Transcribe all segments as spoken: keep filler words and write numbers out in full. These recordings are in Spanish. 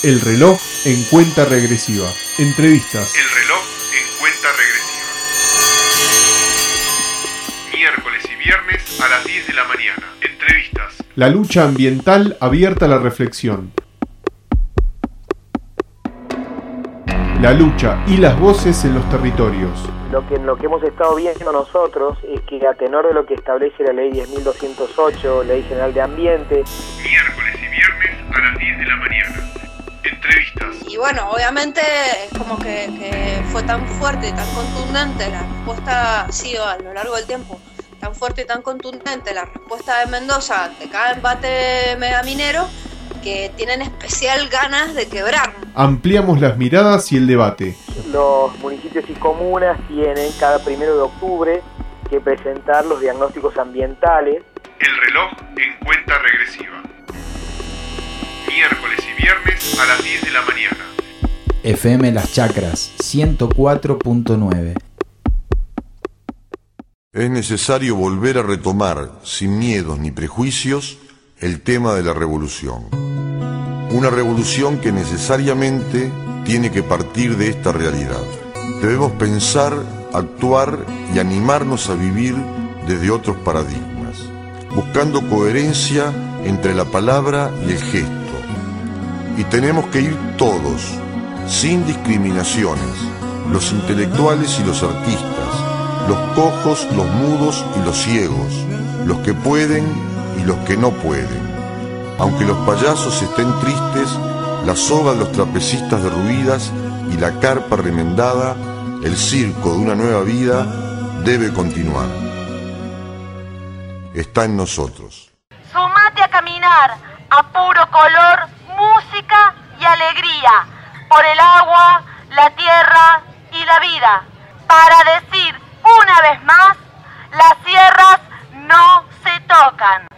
El reloj en cuenta regresiva. Entrevistas. El reloj en cuenta regresiva. Miércoles y viernes a las diez de la mañana. Entrevistas. La lucha ambiental abierta a la reflexión. La lucha y las voces en los territorios. Lo que, lo que hemos estado viendo nosotros es que a tenor de lo que establece la ley diez mil doscientos ocho, Ley General de Ambiente, miércoles y viernes a las diez de la mañana. Entrevistas. Y bueno, obviamente es como que, que fue tan fuerte y tan contundente la respuesta, ha sido a lo largo del tiempo, tan fuerte y tan contundente la respuesta de Mendoza de cada embate megaminero, que tienen especial ganas de quebrar. Ampliamos las miradas y el debate. Los municipios y comunas tienen cada primero de octubre que presentar los diagnósticos ambientales. El reloj en cuenta regresiva. Miércoles y viernes a las diez de la mañana. F M Las Chacras, ciento cuatro punto nueve. Es necesario volver a retomar, sin miedos ni prejuicios, el tema de la revolución. Una revolución que necesariamente tiene que partir de esta realidad. Debemos pensar, actuar y animarnos a vivir desde otros paradigmas, buscando coherencia entre la palabra y el gesto. Y tenemos que ir todos, sin discriminaciones, los intelectuales y los artistas, los cojos, los mudos y los ciegos, los que pueden y los que no pueden. Aunque los payasos estén tristes, la soga de los trapecistas derruidas y la carpa remendada, el circo de una nueva vida debe continuar. Está en nosotros. Sumate a caminar a puro color, música y alegría, por el agua, la tierra y la vida, para decir una vez más, las sierras no se tocan.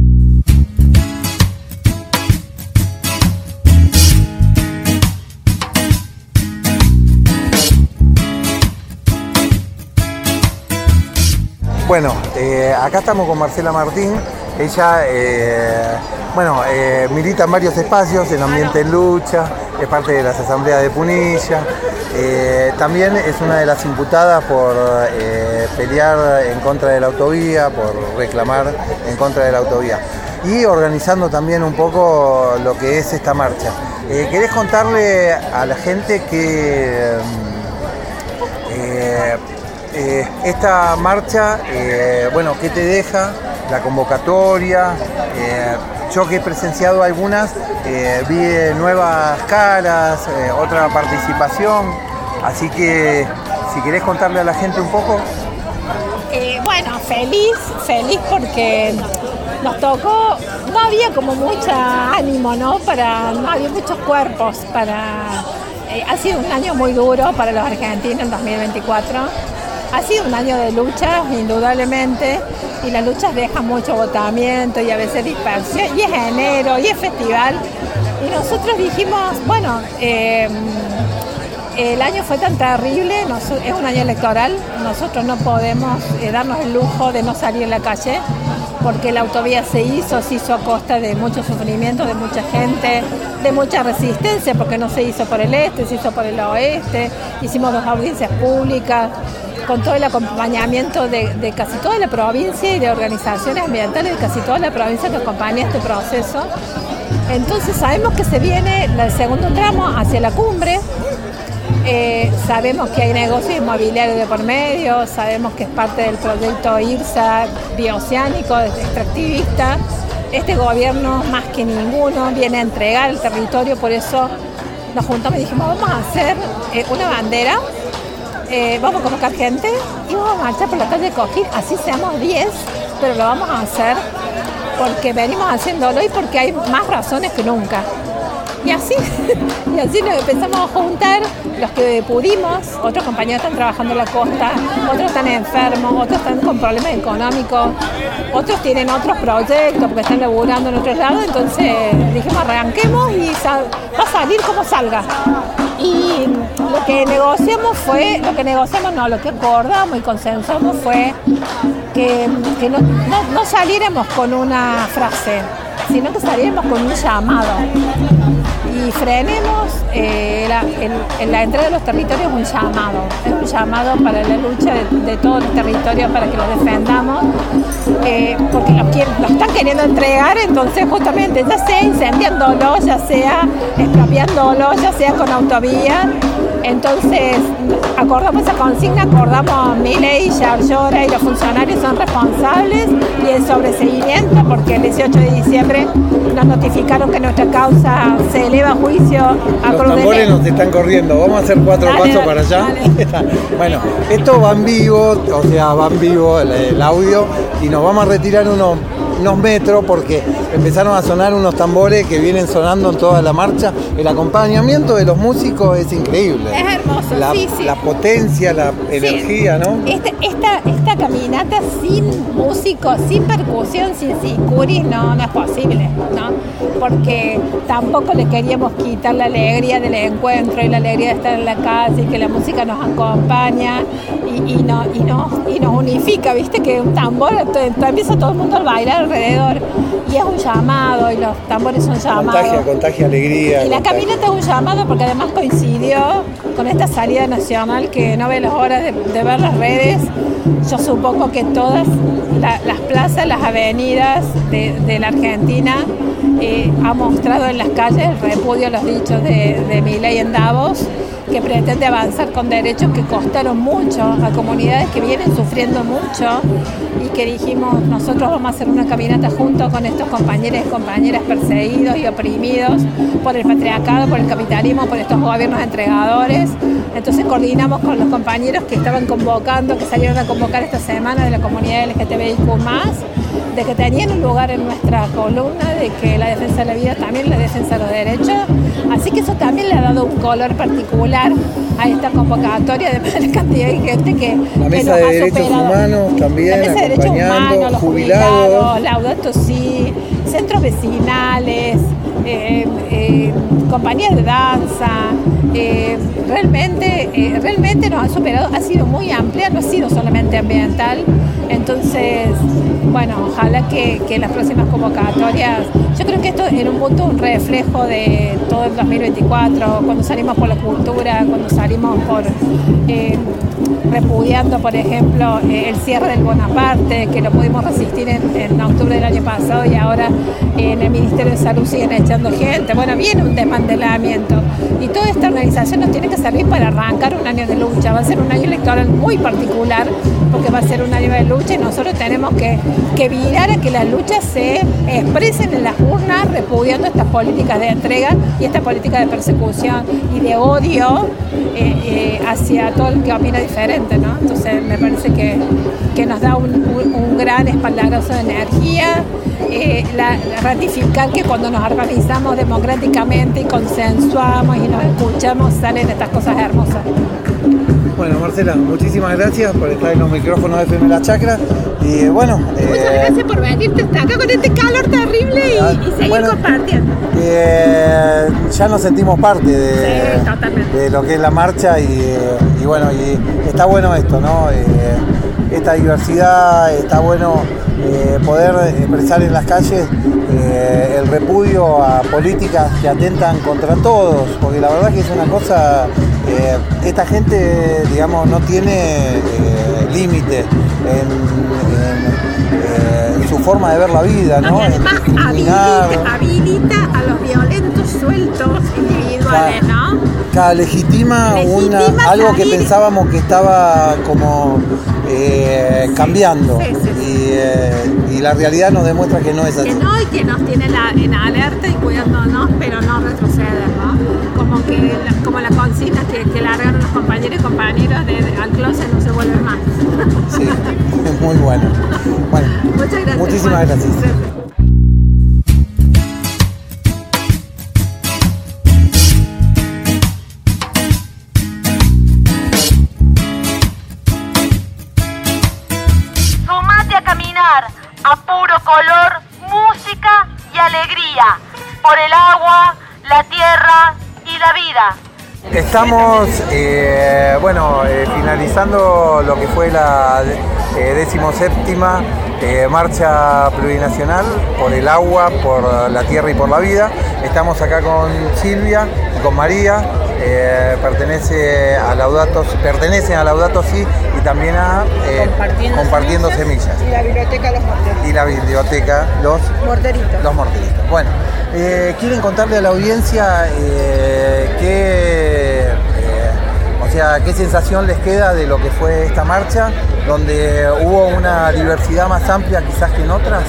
Bueno, eh, acá estamos con Marcela Martín. Ella, eh, bueno, eh, milita en varios espacios, en Ambiente en Lucha, es parte de las asambleas de Punilla. Eh, también es una de las imputadas por eh, pelear en contra de la autovía, por reclamar en contra de la autovía. Y organizando también un poco lo que es esta marcha. Eh, ¿Querés contarle a la gente que... Eh, Eh, esta marcha, eh, bueno, ¿qué te deja? La convocatoria, eh, yo que he presenciado algunas, eh, vi nuevas caras, eh, otra participación, así que si querés contarle a la gente un poco. Eh, bueno, feliz, feliz porque nos tocó, no había como mucho ánimo, ¿no? Para, no había muchos cuerpos para... Eh, ha sido un año muy duro para los argentinos en dos mil veinticuatro. Ha sido un año de lucha, indudablemente, y las luchas dejan mucho agotamiento y a veces dispersión, y es enero, y es festival. Y nosotros dijimos, bueno, eh, el año fue tan terrible, nos, es un año electoral, nosotros no podemos eh, darnos el lujo de no salir a la calle, porque la autovía se hizo, se hizo a costa de mucho sufrimiento, de mucha gente, de mucha resistencia, porque no se hizo por el este, se hizo por el oeste, hicimos dos audiencias públicas, con todo el acompañamiento de, de casi toda la provincia y de organizaciones ambientales de casi toda la provincia que acompaña este proceso. Entonces sabemos que se viene el segundo tramo hacia la cumbre, eh, sabemos que hay negocios inmobiliarios de por medio, sabemos que es parte del proyecto IRSA bioceánico, extractivista. Este gobierno más que ninguno viene a entregar el territorio, por eso nos juntamos y dijimos vamos a hacer eh, una bandera. Eh, vamos a convocar gente y vamos a marchar por la calle Coquín, así seamos diez, pero lo vamos a hacer porque venimos haciéndolo y porque hay más razones que nunca. Y así, y así nos empezamos a juntar los que pudimos, otros compañeros están trabajando en la costa, otros están enfermos, otros están con problemas económicos, otros tienen otros proyectos porque están laburando en otros lados, entonces dijimos arranquemos y sal, va a salir como salga. Y lo que negociamos fue, lo que negociamos no, lo que acordamos y consensuamos fue que, que no, no, no saliéramos con una frase, sino que saliéramos con un llamado. y frenemos eh, la, el, la entrega de los territorios. Es un llamado, es un llamado para la lucha de, de todos los territorios, para que los defendamos, eh, porque los, los están queriendo entregar, entonces justamente ya sea incendiándolo, ya sea expropiándolo, ya sea con autovía. Entonces acordamos esa consigna, acordamos Milei, Yarlora y los funcionarios son responsables, y el sobreseguimiento, porque el dieciocho de diciembre nos notificaron que nuestra causa se eleva a juicio a Los Cruz de tambores Ley. nos están corriendo, vamos a hacer cuatro Dale, pasos dale, para allá. dale. Bueno, esto va en vivo, o sea, va en vivo el, el audio, y nos vamos a retirar unos, unos metros porque empezaron a sonar unos tambores que vienen sonando en toda la marcha. El acompañamiento de los músicos es increíble. Es hermoso, la, sí, sí. La potencia, la Sí. energía, ¿no? Este, esta, esta caminata sin músicos, sin percusión, sin sicuris, no, no es posible, ¿no? Porque tampoco le queríamos quitar la alegría del encuentro y la alegría de estar en la calle, y que la música nos acompaña y, y, no, y, nos, y nos unifica, ¿viste? Que un tambor, empieza todo el mundo a bailar alrededor, y es un llamado, y los tambores son llamados. Contagia, contagia alegría. Y la contagia. caminata es un llamado porque además coincidió con esta salida nacional que no ve las horas de, de ver las redes. Yo supongo que todas la, las plazas, las avenidas de, de la Argentina eh, han mostrado en las calles el repudio a los dichos de, de Milei en Davos, que pretende avanzar con derechos que costaron mucho a comunidades que vienen sufriendo mucho, y que dijimos, nosotros vamos a hacer una caminata junto con estos compañeros y compañeras perseguidos y oprimidos por el patriarcado, por el capitalismo, por estos gobiernos entregadores. Entonces coordinamos con los compañeros que estaban convocando, que salieron a convocar esta semana, de la comunidad L G T B I Q más, de que tenían un lugar en nuestra columna, de que la defensa de la vida también, la defensa de los derechos. Así que eso también le ha dado un color particular a esta convocatoria, además de la cantidad de gente que, La que Mesa nos de ha Derechos superado. Humanos también, La Mesa de Derechos acompañando, Humanos, los jubilados. jubilados, Laudato Si, centros vecinales, eh, eh, compañías de danza. Eh, realmente, eh, realmente nos ha superado, ha sido muy amplia, no ha sido solamente ambiental. Entonces, bueno, ojalá que, que las próximas convocatorias, yo creo que esto en un punto un reflejo de todo el dos mil veinticuatro, cuando salimos por la cultura, cuando salimos por eh, repudiando, por ejemplo, eh, el cierre del Bonaparte, que lo pudimos resistir en, en octubre del año pasado, y ahora eh, en el Ministerio de Salud siguen echando gente. Bueno, viene un desmantelamiento, y toda esta organización nos tiene que servir para arrancar un año de lucha. Va a ser un año electoral muy particular, porque va a ser un año de lucha, y nosotros tenemos que, que virar a que las luchas se expresen en las urnas, repudiando estas políticas de entrega y esta política de persecución y de odio eh, eh, hacia todo el que opina diferente, ¿no? Entonces me parece que, que nos da un, un, un gran espaldarazo de energía, eh, la, ratificar que cuando nos organizamos democráticamente y consensuamos y nos escuchamos, salen estas cosas hermosas. Bueno, Marcela, muchísimas gracias por estar en los micrófonos de F M La Chacra. Y bueno, Muchas eh, gracias por venirte hasta acá con este calor terrible y, y seguir bueno, compartiendo. eh, ya nos sentimos parte de, Sí, totalmente. de lo que es la marcha, y, y bueno, y está bueno esto, ¿no? Eh, esta diversidad, está bueno eh, poder expresar en las calles eh, el repudio a políticas que atentan contra todos, porque la verdad que es una cosa, eh, esta gente, digamos, no tiene eh, límite en, en, eh, en su forma de ver la vida, ¿no? Y además En discriminar. habilita, habilita a los violentos sueltos individuales, ¿no? Cada legitima, Legitima una, algo que salir- pensábamos que estaba como eh, cambiando, sí, sí, sí. Y, eh, y la realidad nos demuestra que no es así. Que no, y que nos tiene la, en alerta y cuidándonos, pero no retroceder, ¿no? Como que la, como la consigna que, que largaron los compañeros y compañeros de, de al closet no se vuelve más. Sí, es muy bueno. Bueno, Muchas gracias. muchísimas Juan. gracias. Sumate a caminar a puro color, música y alegría, por el agua, la tierra y la vida. Estamos, eh, bueno, eh, finalizando lo que fue la eh, decimoséptima eh, marcha plurinacional por el agua, por la tierra y por la vida. Estamos acá con Silvia y con María, eh, pertenece a Laudato, pertenecen a Laudato Si y también a eh, Compartiendo, Compartiendo Semillas. Semillas. Y la biblioteca Los Morteritos. Y la biblioteca Los Morteritos. Los Morteritos. Bueno, eh, ¿quieren contarle a la audiencia eh, qué, eh, o sea, qué sensación les queda de lo que fue esta marcha, donde hubo una diversidad más amplia quizás que en otras?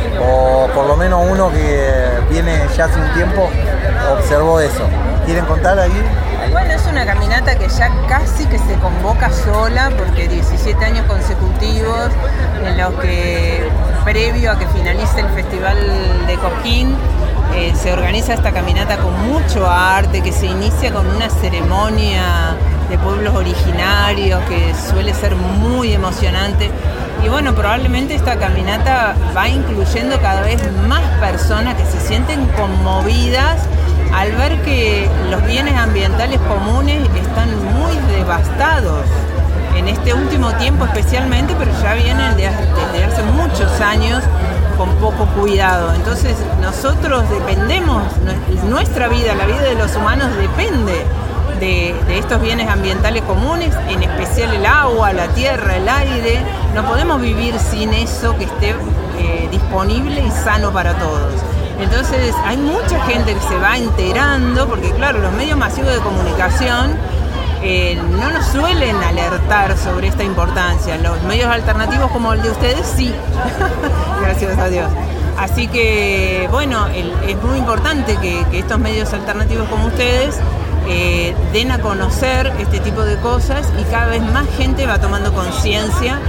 O por lo menos uno que viene ya hace un tiempo observó eso. ¿Quieren contar ahí? Bueno, es una caminata que ya casi que se convoca sola, porque diecisiete años consecutivos en los que, previo a que finalice el Festival de Cosquín, eh, se organiza esta caminata con mucho arte, que se inicia con una ceremonia de pueblos originarios que suele ser muy emocionante. Y bueno, probablemente esta caminata va incluyendo cada vez más personas que se sienten conmovidas al ver que los bienes ambientales comunes están muy devastados en este último tiempo especialmente, pero ya vienen de, desde hace muchos años con poco cuidado. Entonces nosotros dependemos, nuestra vida, la vida de los humanos depende de, de estos bienes ambientales comunes, en especial el agua, la tierra, el aire. No podemos vivir sin eso que esté eh, disponible y sano para todos. Entonces hay mucha gente que se va enterando, porque claro, los medios masivos de comunicación eh, no nos suelen alertar sobre esta importancia. Los medios alternativos como el de ustedes sí, gracias a Dios. Así que bueno, el, es muy importante que, que estos medios alternativos como ustedes eh, den a conocer este tipo de cosas, y cada vez más gente va tomando conciencia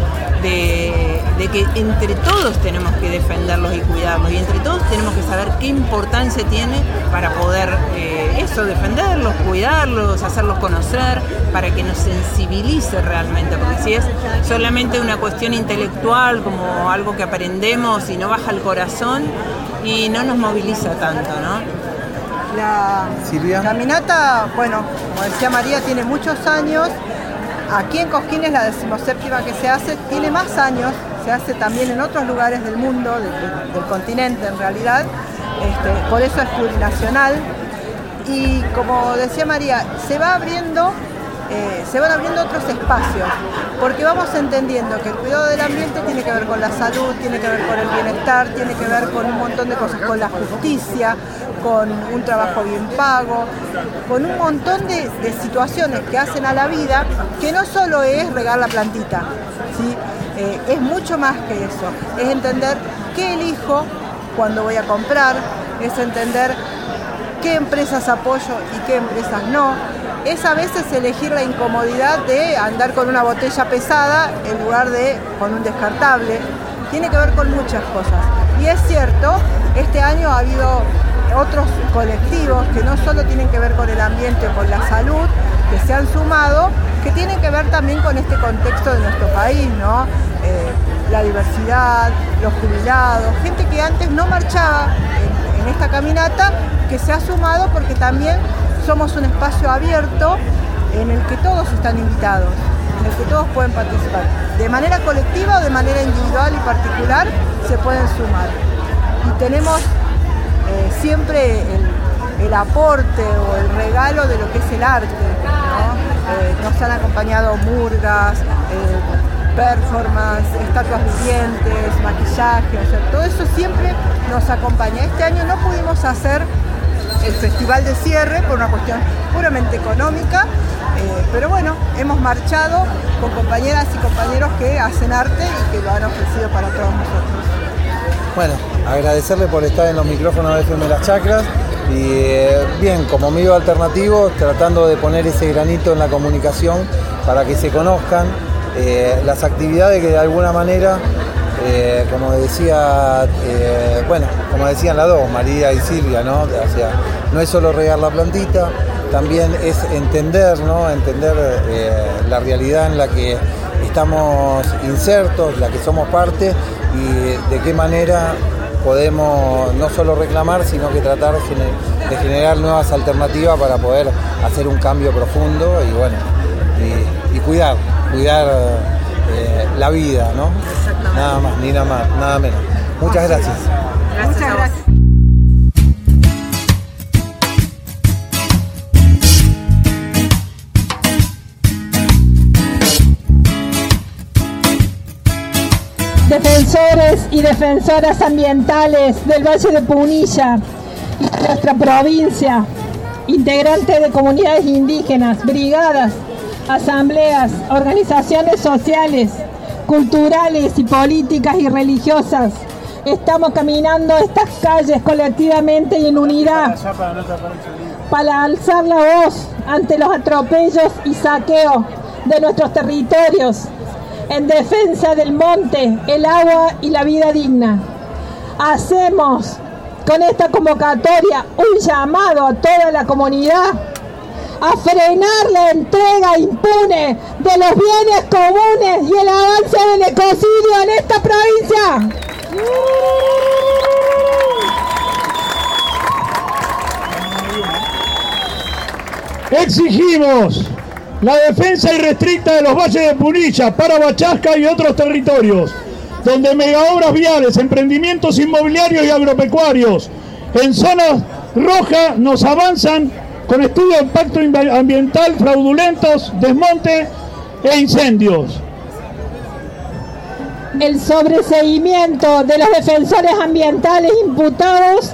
De, de que entre todos tenemos que defenderlos y cuidarlos, y entre todos tenemos que saber qué importancia tiene para poder eh, eso, defenderlos, cuidarlos, hacerlos conocer, para que nos sensibilice realmente, porque si es solamente una cuestión intelectual, como algo que aprendemos y no baja el corazón y no nos moviliza tanto, ¿no? La Silvia. caminata, bueno, como decía María, tiene muchos años. Aquí en Cosquín es la decimoséptima que se hace, tiene más años, se hace también en otros lugares del mundo, del, del continente en realidad, este, por eso es plurinacional. Y como decía María, se va abriendo, eh, se van abriendo otros espacios, porque vamos entendiendo que el cuidado del ambiente tiene que ver con la salud, tiene que ver con el bienestar, tiene que ver con un montón de cosas, con la justicia, con un trabajo bien pago, con un montón de, de situaciones que hacen a la vida, que no solo es regar la plantita, ¿sí? Eh, es mucho más que eso, es entender qué elijo cuando voy a comprar, es entender qué empresas apoyo y qué empresas no, es a veces elegir la incomodidad de andar con una botella pesada en lugar de con un descartable, tiene que ver con muchas cosas. Y es cierto, este año ha habido otros colectivos que no solo tienen que ver con el ambiente o con la salud, que se han sumado, que tienen que ver también con este contexto de nuestro país, ¿no? Eh, la diversidad, los jubilados, gente que antes no marchaba en, en esta caminata, que se ha sumado porque también somos un espacio abierto en el que todos están invitados, en el que todos pueden participar. De manera colectiva o de manera individual y particular se pueden sumar. Y tenemos Eh, siempre el, el aporte o el regalo de lo que es el arte, ¿no? Eh, nos han acompañado murgas, eh, performance, estatuas vivientes, maquillaje, o sea, todo eso siempre nos acompaña. Este año no pudimos hacer el festival de cierre por una cuestión puramente económica, eh, pero bueno, hemos marchado con compañeras y compañeros que hacen arte y que lo han ofrecido para todos nosotros. Bueno, agradecerle por estar en los micrófonos de F M Las Chacras y eh, bien, como medio alternativo, tratando de poner ese granito en la comunicación para que se conozcan eh, las actividades que de alguna manera, eh, como decía, eh, bueno, como decían las dos, María y Silvia, ¿no? O sea, no es solo regar la plantita, también es entender, ¿no? Entender eh, la realidad en la que estamos insertos, la que somos parte, y de qué manera podemos no solo reclamar, sino que tratar de generar nuevas alternativas para poder hacer un cambio profundo y bueno, y, y cuidar, cuidar eh, la vida, ¿no? Nada más, ni nada más, nada menos. Muchas gracias. Gracias. Muchas gracias. Defensores y defensoras ambientales del Valle de Punilla y de nuestra provincia, integrantes de comunidades indígenas, brigadas, asambleas, organizaciones sociales, culturales y políticas y religiosas, estamos caminando estas calles colectivamente y en unidad para alzar la voz ante los atropellos y saqueos de nuestros territorios, en defensa del monte, el agua y la vida digna. Hacemos con esta convocatoria un llamado a toda la comunidad a frenar la entrega impune de los bienes comunes y el avance del ecocidio en esta provincia. Exigimos la defensa irrestricta de los valles de Punilla, Parabachasca y otros territorios, donde megaobras viales, emprendimientos inmobiliarios y agropecuarios en zonas rojas nos avanzan con estudios de impacto ambiental fraudulentos, desmonte e incendios. El sobreseguimiento de los defensores ambientales imputados,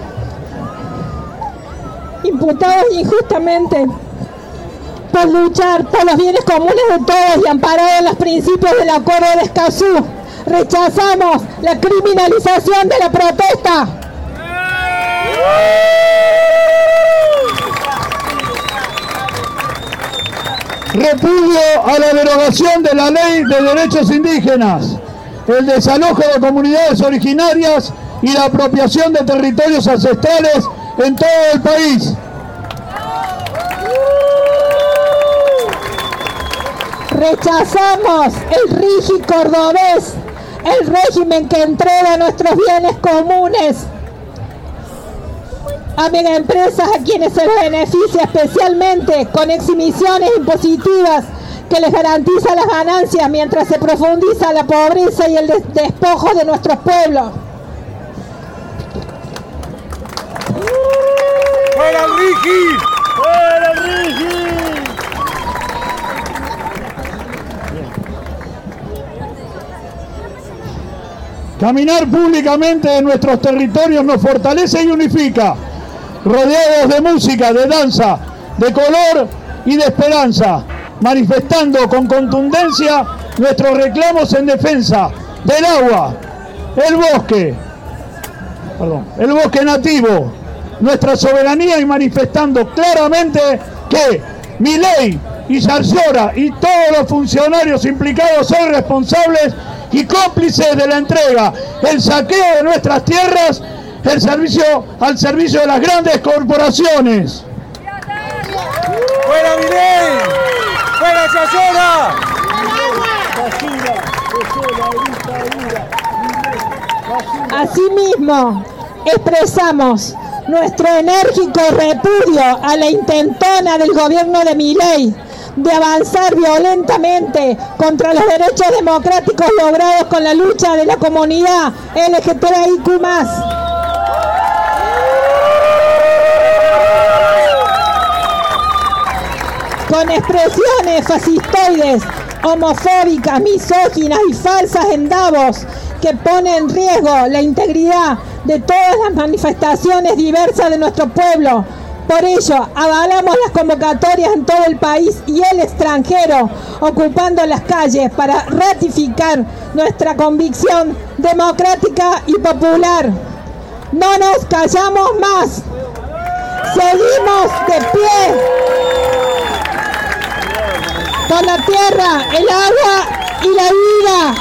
imputados injustamente por luchar por los bienes comunes de todos y amparados en los principios del Acuerdo de Escazú. Rechazamos la criminalización de la protesta. Repudio a la derogación de la Ley de Derechos Indígenas, el desalojo de comunidades originarias y la apropiación de territorios ancestrales en todo el país. Rechazamos el rigi cordobés, el régimen que entrega nuestros bienes comunes a megaempresas a quienes se les beneficia especialmente con exhibiciones impositivas que les garantiza las ganancias mientras se profundiza la pobreza y el despojo de nuestros pueblos. ¡Fuera el rigi! ¡Fuera el rigi! Caminar públicamente en nuestros territorios nos fortalece y unifica, rodeados de música, de danza, de color y de esperanza, manifestando con contundencia nuestros reclamos en defensa del agua, el bosque, perdón, el bosque nativo, nuestra soberanía y manifestando claramente que Milei y Yarlora y todos los funcionarios implicados son responsables y cómplices de la entrega, el saqueo de nuestras tierras, el servicio al servicio de las grandes corporaciones. ¡Fuera Milei! ¡Fuera Yarlora! Asimismo, expresamos nuestro enérgico repudio a la intentona del gobierno de Milei de avanzar violentamente contra los derechos democráticos logrados con la lucha de la comunidad L G B T I Q más. Con expresiones fascistoides, homofóbicas, misóginas y falsas en Davos que ponen en riesgo la integridad de todas las manifestaciones diversas de nuestro pueblo. Por ello, avalamos las convocatorias en todo el país y el extranjero, ocupando las calles para ratificar nuestra convicción democrática y popular. No nos callamos más. Seguimos de pie. Por la tierra, el agua y la vida.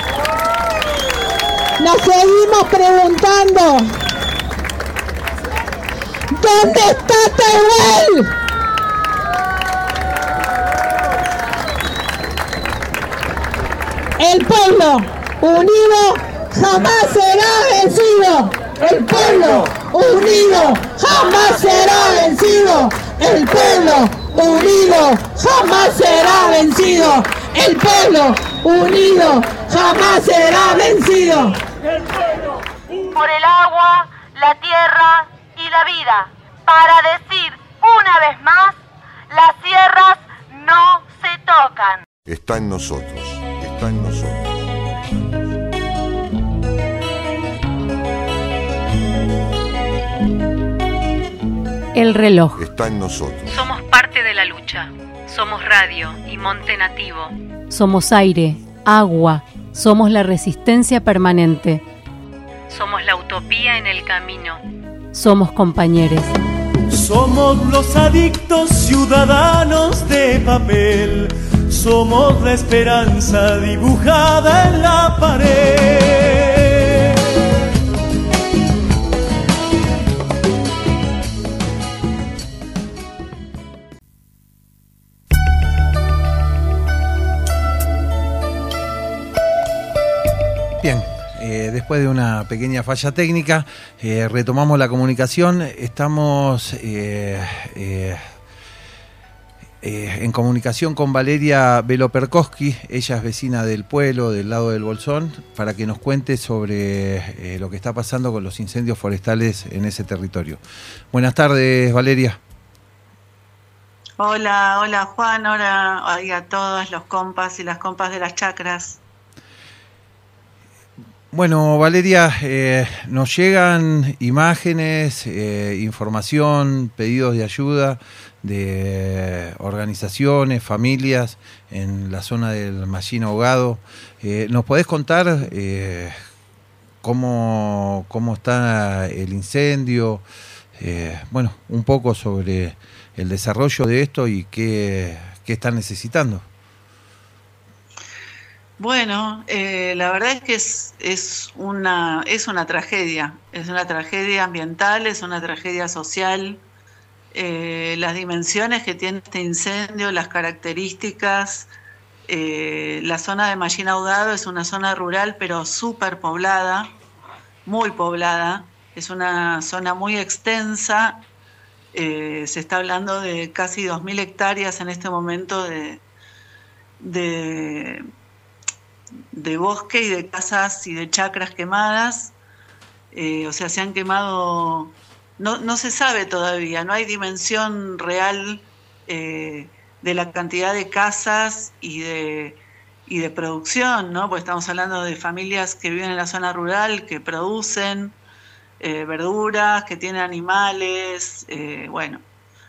Nos seguimos preguntando: ¿dónde está Tehuel? El pueblo unido jamás será vencido. El pueblo unido jamás será vencido. El pueblo unido jamás será vencido. El pueblo unido, jamás será vencido. Por el agua, la tierra y la vida, para decir una vez más, las sierras no se tocan. Está en nosotros, está en nosotros. El reloj. Está en nosotros. Somos parte de la lucha. Somos radio y monte nativo. Somos aire, agua. Somos la resistencia permanente. Somos la utopía en el camino. Somos compañeros. Somos los adictos ciudadanos de papel. Somos la esperanza dibujada en la pared. Bien, eh, después de una pequeña falla técnica, eh, retomamos la comunicación. Estamos eh, eh, eh, en comunicación con Valeria Veloperkowski. Ella es vecina del pueblo, del lado del Bolsón, para que nos cuente sobre eh, lo que está pasando con los incendios forestales en ese territorio. Buenas tardes, Valeria. Hola, hola Juan, hola a todos los compas y las compas de las chacras. Bueno, Valeria, eh, nos llegan imágenes, eh, información, pedidos de ayuda de organizaciones, familias en la zona del Mallín Ahogado. Eh, ¿Nos podés contar eh, cómo, cómo está el incendio? Eh, bueno, un poco sobre el desarrollo de esto y qué, qué están necesitando. Bueno, eh, la verdad es que es, es, una, es una tragedia, es una tragedia ambiental, es una tragedia social. Eh, las dimensiones que tiene este incendio, las características, eh, la zona de Mallín Ahogado es una zona rural pero súper poblada, muy poblada, es una zona muy extensa, eh, se está hablando de casi dos mil hectáreas en este momento de... de de bosque y de casas y de chacras quemadas, eh, o sea, se han quemado, no, no se sabe todavía, no hay dimensión real eh, de la cantidad de casas y de, y de producción, ¿no? Porque estamos hablando de familias que viven en la zona rural, que producen eh, verduras, que tienen animales, eh, bueno,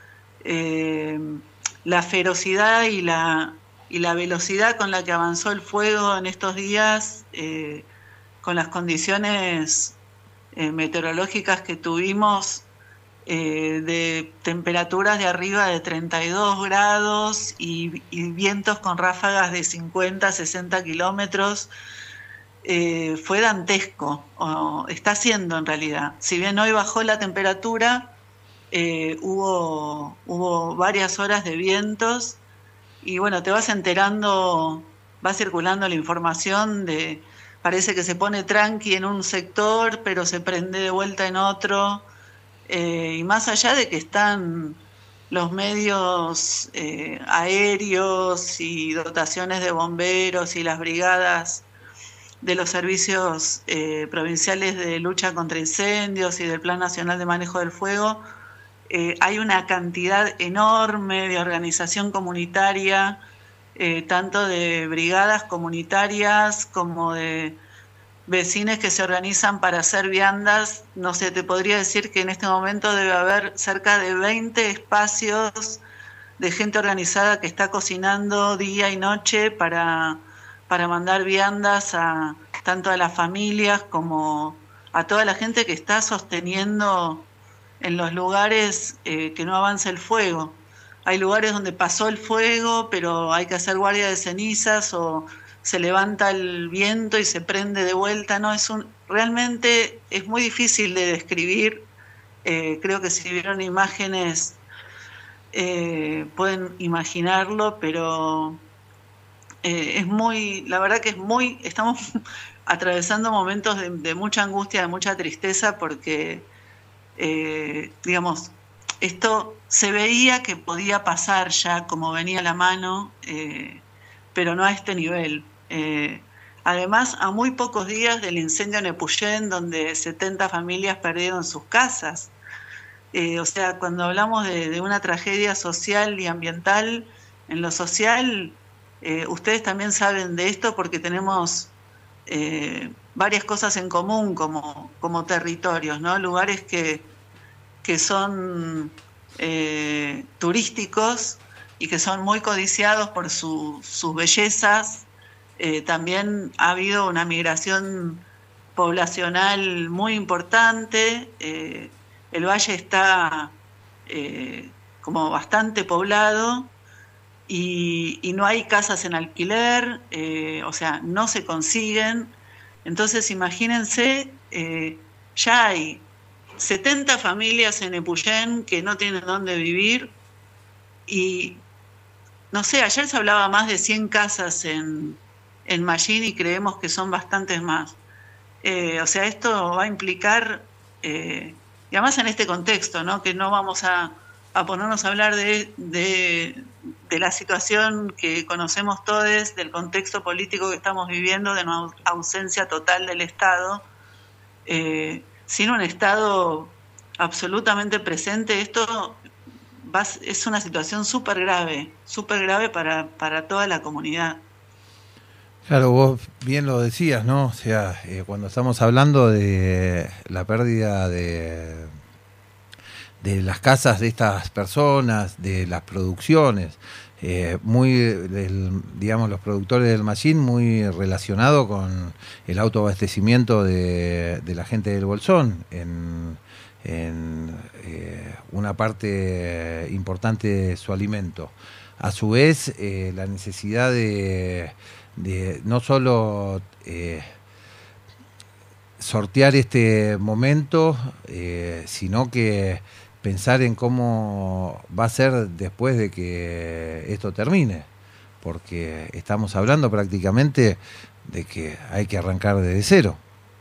eh, la ferocidad y la y la velocidad con la que avanzó el fuego en estos días, eh, con las condiciones eh, meteorológicas que tuvimos, eh, de temperaturas de arriba de treinta y dos grados y, y vientos con ráfagas de cincuenta, sesenta kilómetros, eh, fue dantesco, o está siendo en realidad. Si bien hoy bajó la temperatura, eh, hubo, hubo varias horas de vientos. Y bueno, te vas enterando, va circulando la información de, parece que se pone tranqui en un sector, pero se prende de vuelta en otro. Eh, y más allá de que están los medios eh, aéreos y dotaciones de bomberos y las brigadas de los servicios eh, provinciales de lucha contra incendios y del Plan Nacional de Manejo del Fuego, Eh, hay una cantidad enorme de organización comunitaria, eh, tanto de brigadas comunitarias como de vecinos que se organizan para hacer viandas. No sé, te podría decir que en este momento debe haber cerca de veinte espacios de gente organizada que está cocinando día y noche para, para mandar viandas a tanto a las familias como a toda la gente que está sosteniendo en los lugares eh, que no avance el fuego. Hay lugares donde pasó el fuego, pero hay que hacer guardia de cenizas o se levanta el viento y se prende de vuelta. No, es un, realmente es muy difícil de describir. Eh, creo que si vieron imágenes eh, pueden imaginarlo, pero eh, es muy, la verdad que es muy, estamos atravesando momentos de, de mucha angustia, de mucha tristeza, porque Eh, digamos, esto se veía que podía pasar ya como venía a la mano, eh, pero no a este nivel. Eh, además, a muy pocos días del incendio en Epuyén, donde setenta familias perdieron sus casas. Eh, o sea, cuando hablamos de, de una tragedia social y ambiental, en lo social, eh, ustedes también saben de esto porque tenemos eh, varias cosas en común como, como territorios, ¿no? Lugares que, que son eh, turísticos y que son muy codiciados por su, sus bellezas. Eh, también ha habido una migración poblacional muy importante. Eh, el valle está eh, como bastante poblado y, y no hay casas en alquiler, eh, o sea, no se consiguen. Entonces, imagínense, eh, ya hay setenta familias en Epuyén que no tienen dónde vivir y, no sé, ayer se hablaba más de cien casas en, en Mallín y creemos que son bastantes más. Eh, o sea, esto va a implicar, eh, y además en este contexto, ¿no? Que no vamos a, a ponernos a hablar de, de, de la situación que conocemos todos, del contexto político que estamos viviendo, de una ausencia total del Estado. Eh, sin un Estado absolutamente presente, esto va, es una situación súper grave, súper grave para, para toda la comunidad. Claro, vos bien lo decías, ¿no? O sea, eh, cuando estamos hablando de la pérdida de, de las casas de estas personas, de las producciones, eh, muy, del, digamos, los productores del Mallín, muy relacionado con el autoabastecimiento de, de la gente del Bolsón, en, en eh, una parte importante de su alimento. A su vez, eh, la necesidad de... de no solo eh, sortear este momento, eh, sino que pensar en cómo va a ser después de que esto termine, porque estamos hablando prácticamente de que hay que arrancar desde cero.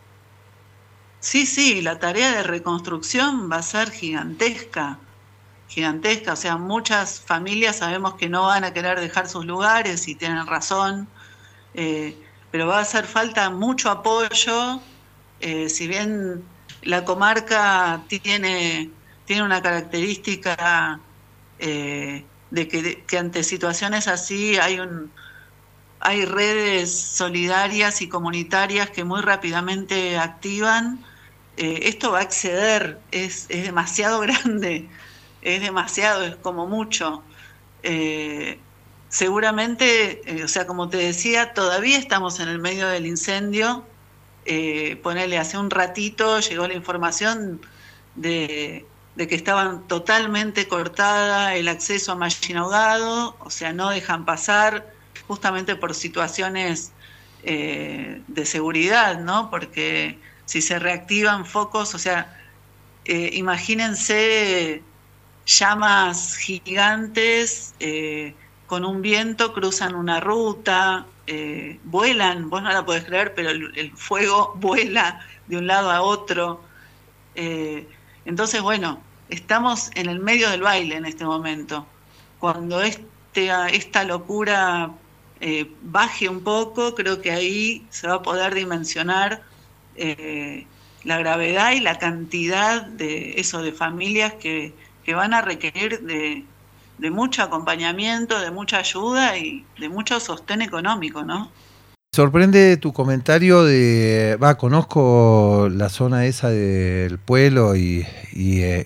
Sí, sí, la tarea de reconstrucción va a ser gigantesca, gigantesca, o sea, muchas familias sabemos que no van a querer dejar sus lugares y tienen razón. Eh, pero va a hacer falta mucho apoyo, eh, si bien la comarca tiene, tiene una característica eh, de que, de que ante situaciones así hay, un, hay redes solidarias y comunitarias que muy rápidamente activan. Eh, esto va a exceder, es, es demasiado grande, es demasiado, es como mucho. Eh, Seguramente, eh, o sea, como te decía, todavía estamos en el medio del incendio. Eh, ponele, hace un ratito llegó la información de, de que estaban totalmente cortada el acceso a Mallín Ahogado, o sea, no dejan pasar justamente por situaciones eh, de seguridad, ¿no? Porque si se reactivan focos, o sea, eh, imagínense llamas gigantes, eh, con un viento cruzan una ruta, eh, vuelan, vos no la podés creer, pero el, el fuego vuela de un lado a otro. Eh, entonces, bueno, estamos en el medio del baile en este momento. Cuando este, esta locura eh, baje un poco, creo que ahí se va a poder dimensionar eh, la gravedad y la cantidad de eso, de familias que, que van a requerir de de mucho acompañamiento, de mucha ayuda y de mucho sostén económico, ¿no? Sorprende tu comentario de, va, conozco la zona esa del pueblo y, y eh,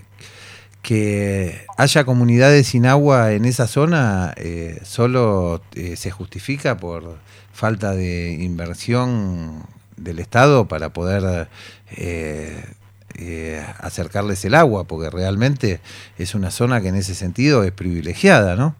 que haya comunidades sin agua en esa zona, eh, solo eh, se justifica por falta de inversión del Estado para poder eh, Eh, acercarles el agua, porque realmente es una zona que en ese sentido es privilegiada, ¿no?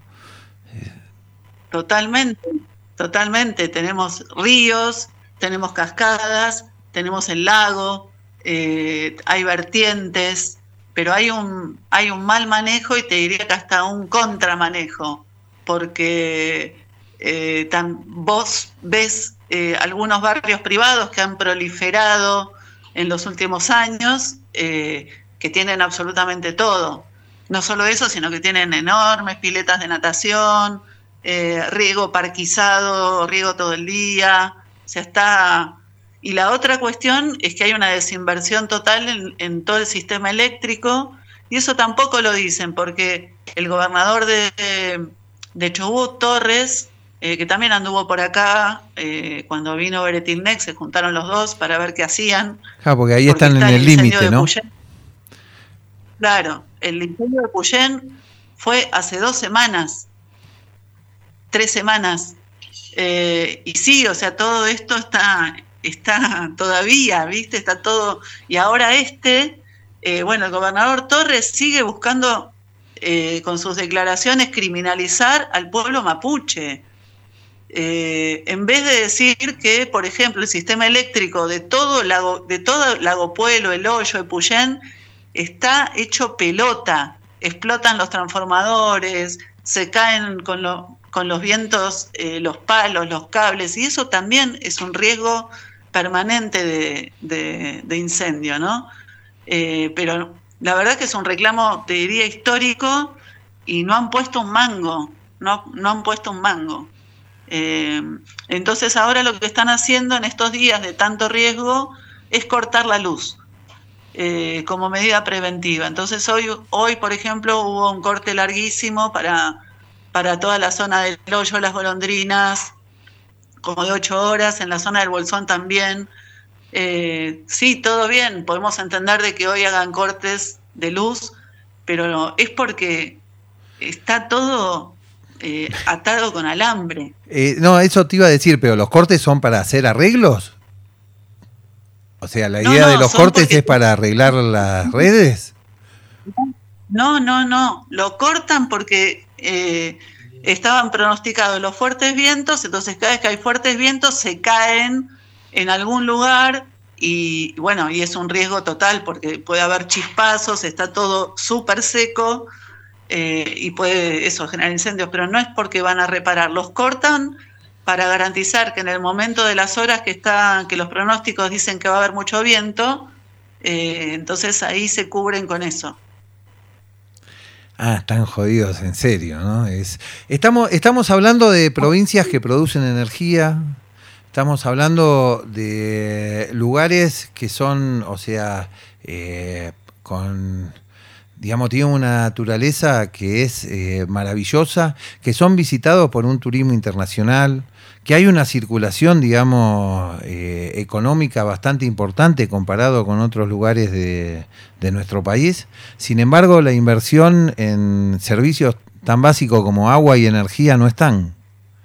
Totalmente, totalmente. Tenemos ríos, tenemos cascadas, tenemos el lago, eh, hay vertientes, pero hay un, hay un mal manejo y te diría que hasta un contramanejo, porque eh, tan, vos ves eh, algunos barrios privados que han proliferado en los últimos años, eh, que tienen absolutamente todo. No solo eso, sino que tienen enormes piletas de natación, eh, riego parquizado, riego todo el día, o sea, está... Y la otra cuestión es que hay una desinversión total en, en todo el sistema eléctrico, y eso tampoco lo dicen, porque el gobernador de, de Chubut, Torres, eh, que también anduvo por acá, eh, cuando vino Beretilnec, se juntaron los dos para ver qué hacían. Ah, porque ahí porque están está en el límite, ¿no? Puyén. Claro, el incendio de Puyén fue hace dos semanas, tres semanas, eh, y sí, o sea, todo esto está... está todavía, ¿viste? Está todo... Y ahora este, eh, bueno, el gobernador Torres sigue buscando, eh, con sus declaraciones, criminalizar al pueblo mapuche. Eh, en vez de decir que, por ejemplo, el sistema eléctrico de todo Lago, de todo Lago Puelo, El Hoyo, Epuyén, está hecho pelota. Explotan los transformadores, se caen con, lo, con los vientos, eh, los palos, los cables, y eso también es un riesgo permanente de, de, de incendio, ¿no? Eh, pero la verdad que es un reclamo, te diría, histórico, y no han puesto un mango, no, no han puesto un mango. Eh, entonces ahora lo que están haciendo en estos días de tanto riesgo es cortar la luz, eh, como medida preventiva. Entonces hoy, hoy, por ejemplo, hubo un corte larguísimo para, para toda la zona del Hoyo, Las Golondrinas, como de ocho horas, en la zona del Bolsón también. Eh, sí, todo bien, podemos entender de que hoy hagan cortes de luz, pero no, es porque está todo eh, atado con alambre. Eh, no, eso te iba a decir, pero ¿los cortes son para hacer arreglos? O sea, ¿la No, idea no, de los son cortes porque- es para arreglar las redes? No, no, no, lo cortan porque eh, estaban pronosticados los fuertes vientos, entonces cada vez que hay fuertes vientos se caen en algún lugar y bueno, y es un riesgo total porque puede haber chispazos, está todo súper seco eh, y puede eso generar incendios, pero no es porque van a reparar, los cortan para garantizar que en el momento de las horas que está, que los pronósticos dicen que va a haber mucho viento, eh, entonces ahí se cubren con eso. Ah, están jodidos, en serio, ¿no? Es, estamos, estamos hablando de provincias que producen energía, estamos hablando de lugares que son, o sea, eh, con, digamos, tienen una naturaleza que es eh, maravillosa, que son visitados por un turismo internacional, que hay una circulación, digamos, eh, económica bastante importante comparado con otros lugares de, de nuestro país. Sin embargo, la inversión en servicios tan básicos como agua y energía no están.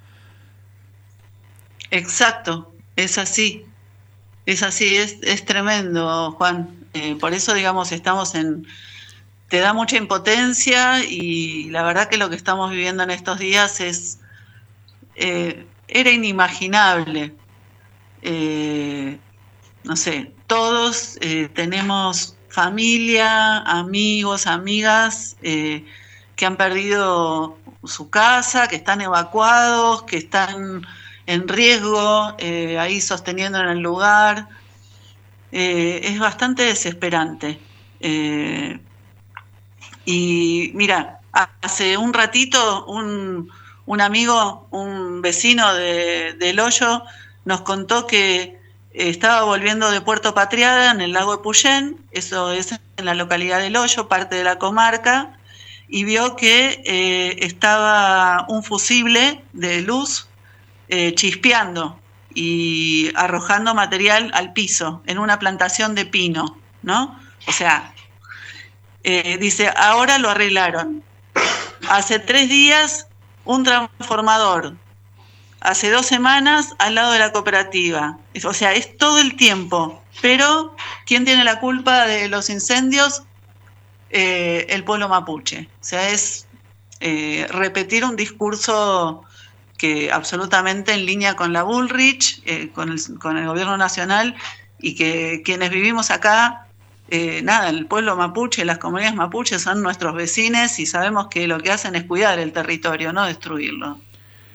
Exacto, es así, es así, es, es tremendo, Juan. Eh, por eso, digamos, estamos en... Te da mucha impotencia y la verdad que lo que estamos viviendo en estos días es... Eh, era inimaginable. Eh, no sé, todos eh, tenemos familia, amigos, amigas eh, que han perdido su casa, que están evacuados, que están en riesgo, eh, ahí sosteniendo en el lugar. Eh, es bastante desesperante. Eh, y mira, hace un ratito un... Un amigo, un vecino de, del Hoyo, nos contó que estaba volviendo de Puerto Patriada en el lago de Puyén, eso es en la localidad del Hoyo, parte de la comarca, y vio que eh, estaba un fusible de luz eh, chispeando y arrojando material al piso en una plantación de pino, ¿no? O sea, eh, dice, ahora lo arreglaron. Hace tres días... un transformador, hace dos semanas al lado de la cooperativa. O sea, es todo el tiempo. Pero, ¿quién tiene la culpa de los incendios? Eh, el pueblo mapuche. O sea, es eh, repetir un discurso que absolutamente en línea con la Bullrich, eh, con, el, con el gobierno nacional, y que quienes vivimos acá, eh, nada, el pueblo mapuche, las comunidades mapuches son nuestros vecinos y sabemos que lo que hacen es cuidar el territorio, no destruirlo.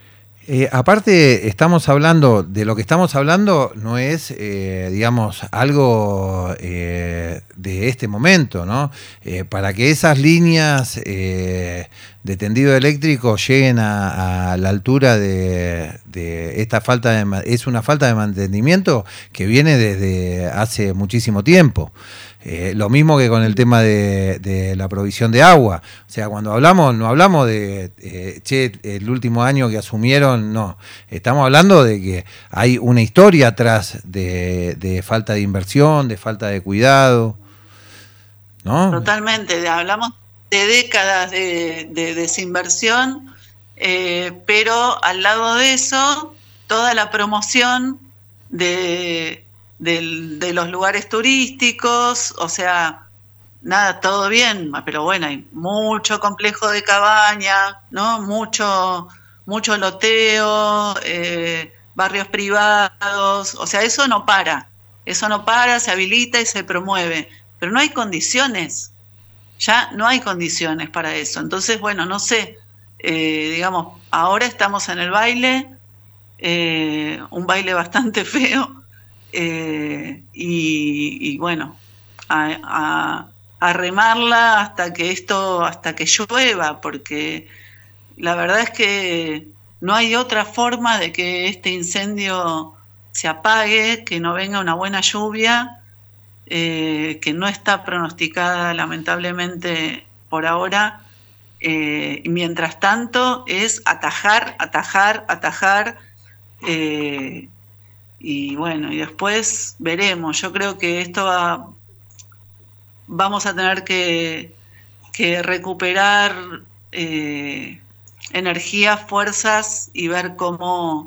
Eh, aparte, estamos hablando, de lo que estamos hablando no es, eh, digamos, algo eh, de este momento, ¿no? Eh, para que esas líneas eh, de tendido eléctrico lleguen a, a la altura de, de esta falta de, es una falta de mantenimiento que viene desde hace muchísimo tiempo. Eh, lo mismo que con el tema de, de la provisión de agua. O sea, cuando hablamos, no hablamos de, eh, che, el último año que asumieron, no. Estamos hablando de que hay una historia atrás de, de falta de inversión, de falta de cuidado, ¿no? Totalmente, hablamos de décadas de, de desinversión, eh, pero al lado de eso, toda la promoción de... De, de los lugares turísticos, o sea, nada, todo bien, pero bueno, hay mucho complejo de cabaña, ¿no? Mucho, mucho loteo, eh, barrios privados, o sea, eso no para, eso no para, se habilita y se promueve, pero no hay condiciones, ya no hay condiciones para eso. Entonces, bueno, no sé, eh, digamos, ahora estamos en el baile, eh, un baile bastante feo. Eh, y, y bueno, a, a, a remarla hasta que esto, hasta que llueva, porque la verdad es que no hay otra forma de que este incendio se apague, que no venga una buena lluvia, eh, que no está pronosticada lamentablemente por ahora, eh, y mientras tanto es atajar, atajar, atajar, eh, y bueno, y después veremos. Yo creo que esto va, vamos a tener que, que recuperar eh, energías, fuerzas y ver cómo,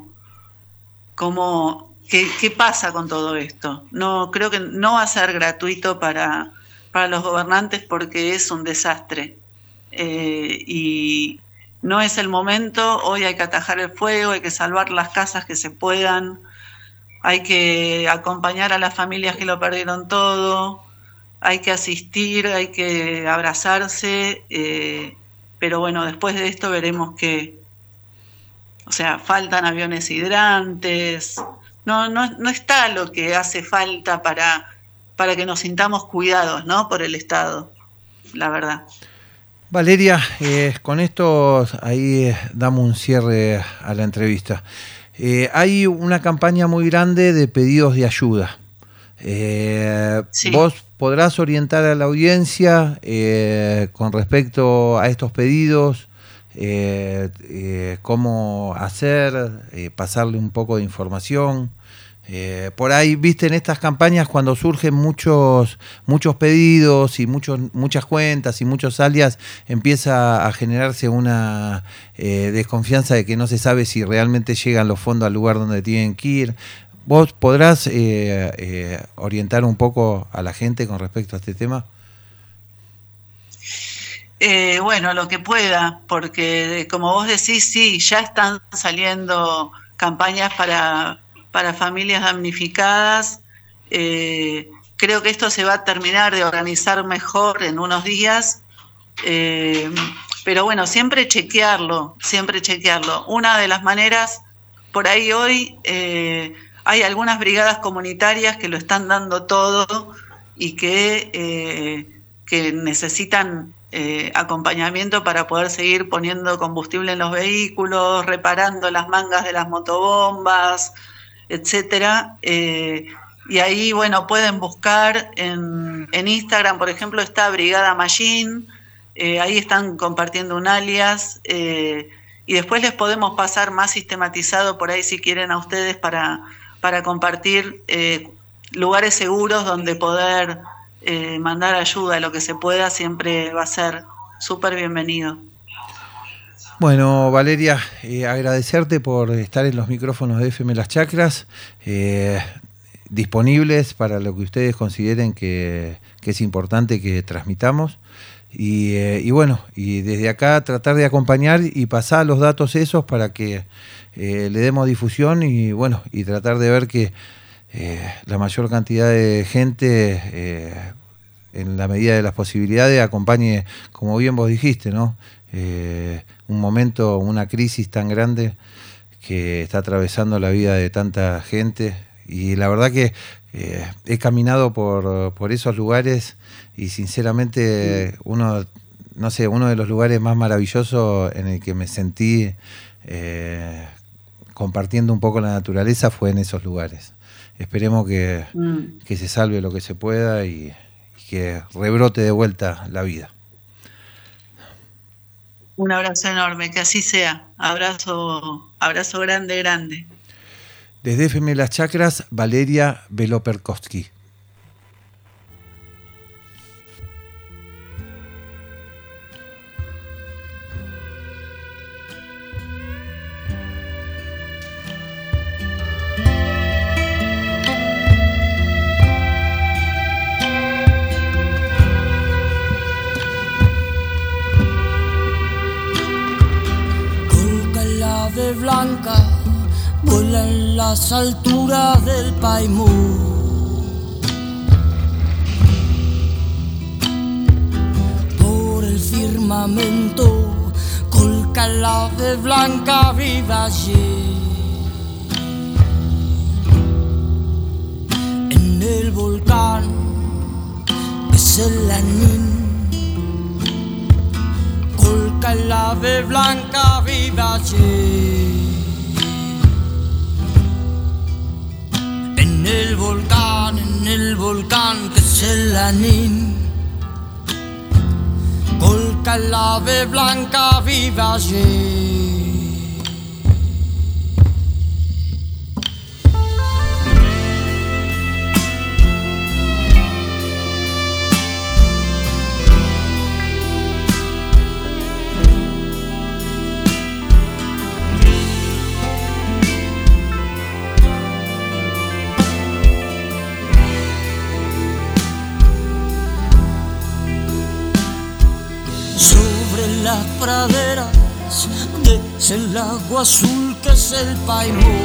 cómo qué, qué pasa con todo esto. No, creo que no va a ser gratuito para, para los gobernantes porque es un desastre. Eh, y no es el momento. Hoy hay que atajar el fuego, hay que salvar las casas que se puedan. Hay que acompañar a las familias que lo perdieron todo, hay que asistir, hay que abrazarse, eh, pero bueno, después de esto veremos que, o sea, faltan aviones hidrantes, no, no, no está lo que hace falta para, para que nos sintamos cuidados, ¿no? Por el Estado, la verdad. Valeria, eh, con esto ahí eh, damos un cierre a la entrevista. Eh, hay una campaña muy grande de pedidos de ayuda. Eh, sí. ¿Vos podrás orientar a la audiencia eh, con respecto a estos pedidos? Eh, eh, ¿Cómo hacer? Eh, pasarle un poco de información. Eh, por ahí, viste, en estas campañas cuando surgen muchos muchos pedidos y muchos muchas cuentas y muchos alias, empieza a generarse una eh, desconfianza de que no se sabe si realmente llegan los fondos al lugar donde tienen que ir. ¿Vos podrás eh, eh, orientar un poco a la gente con respecto a este tema? Eh, bueno, lo que pueda, porque como vos decís, sí, ya están saliendo campañas para... para familias damnificadas. Eh, creo que esto se va a terminar de organizar mejor en unos días, eh, pero bueno, siempre chequearlo, siempre chequearlo. Una de las maneras, por ahí hoy eh, hay algunas brigadas comunitarias que lo están dando todo y que, eh, que necesitan eh, acompañamiento para poder seguir poniendo combustible en los vehículos, reparando las mangas de las motobombas, etcétera, eh, y ahí, bueno, pueden buscar en, en Instagram, por ejemplo, está Brigada Machine, eh, ahí están compartiendo un alias, eh, y después les podemos pasar más sistematizado por ahí si quieren a ustedes para, para compartir eh, lugares seguros donde poder eh, mandar ayuda, lo que se pueda, siempre va a ser súper bienvenido. Bueno, Valeria, eh, agradecerte por estar en los micrófonos de F M Las Chacras, eh, disponibles para lo que ustedes consideren que, que es importante que transmitamos. Y, eh, y bueno, y desde acá tratar de acompañar y pasar los datos esos para que eh, le demos difusión y bueno, y tratar de ver que eh, la mayor cantidad de gente, eh, en la medida de las posibilidades, acompañe, como bien vos dijiste, ¿no? Eh, un momento, una crisis tan grande que está atravesando la vida de tanta gente. Y la verdad que eh, he caminado por, por esos lugares y sinceramente uno, no sé, uno de los lugares más maravillosos en el que me sentí eh, compartiendo un poco la naturaleza fue en esos lugares. Esperemos que, mm. que se salve lo que se pueda y, y que rebrote de vuelta la vida. Un abrazo enorme, que así sea. Abrazo, abrazo grande, grande. Desde F M Las Chacras, Valeria Veloperkovsky. De blanca vuela en las alturas del Paimú. Por el firmamento colca la ave blanca viva allí. En el volcán es el Lanín. Colca el ave blanca viva allí. En el volcán, en el volcán que es el Lanín. Colca el ave blanca viva allí. Las praderas de el agua azul que es el Paimú.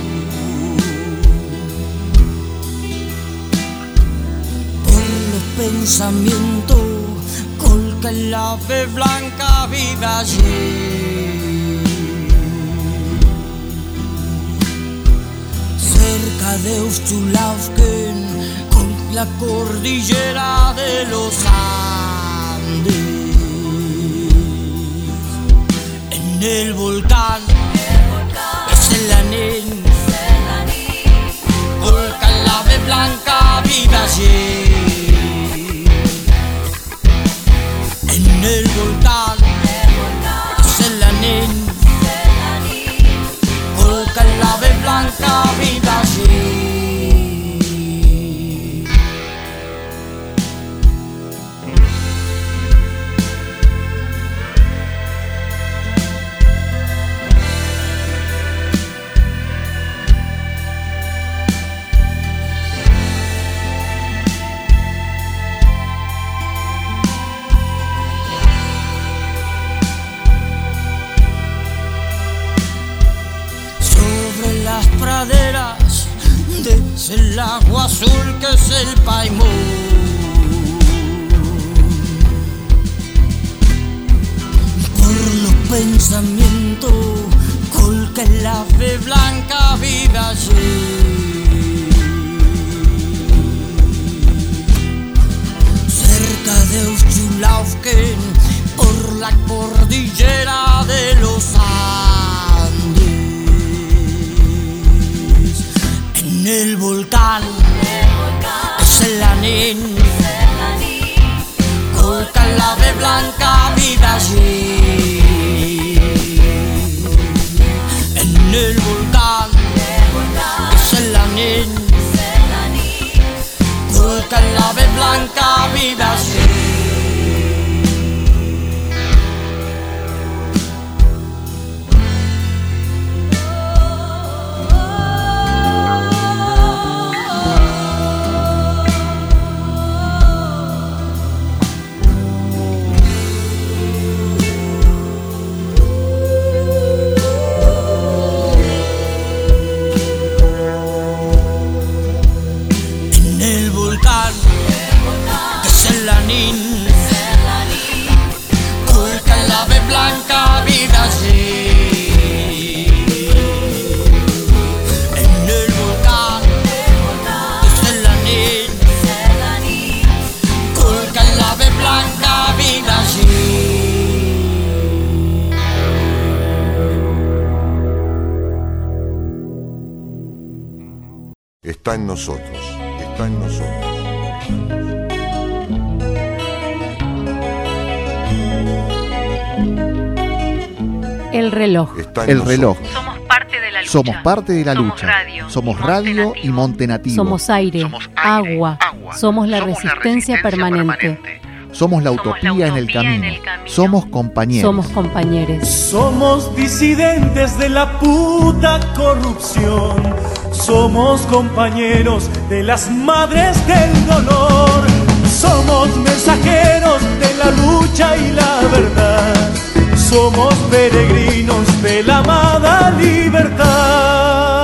Por los pensamientos colca el ave blanca viva allí. Cerca de Ustulavken con la cordillera de los Andes. En el volcán, es el Lanín, colca el ave blanca vive allí. En el volcán, es el Lanín, colca el ave blanca vive allí. Praderas de el agua azul que es el Paimú. Por los pensamientos colca el ave blanca vive allí. Cerca de Ustulavken por la cordillera de los Andes. En el volcán, es el Lanín, colca el ave blanca vive allí. En el volcán, es el Lanín, colca el ave blanca vive allí. está en nosotros, está en nosotros. El reloj. El reloj. Somos parte de la lucha. Somos parte de la Somos lucha. radio, Somos y radio Monte y Monte Nativo. Somos aire, agua. Somos la resistencia permanente. Somos la utopía en el camino. Somos compañeros. Somos compañeros. Somos disidentes de la puta corrupción. Somos compañeros de las madres del dolor. Somos mensajeros de la lucha y la verdad. Somos peregrinos de la amada libertad.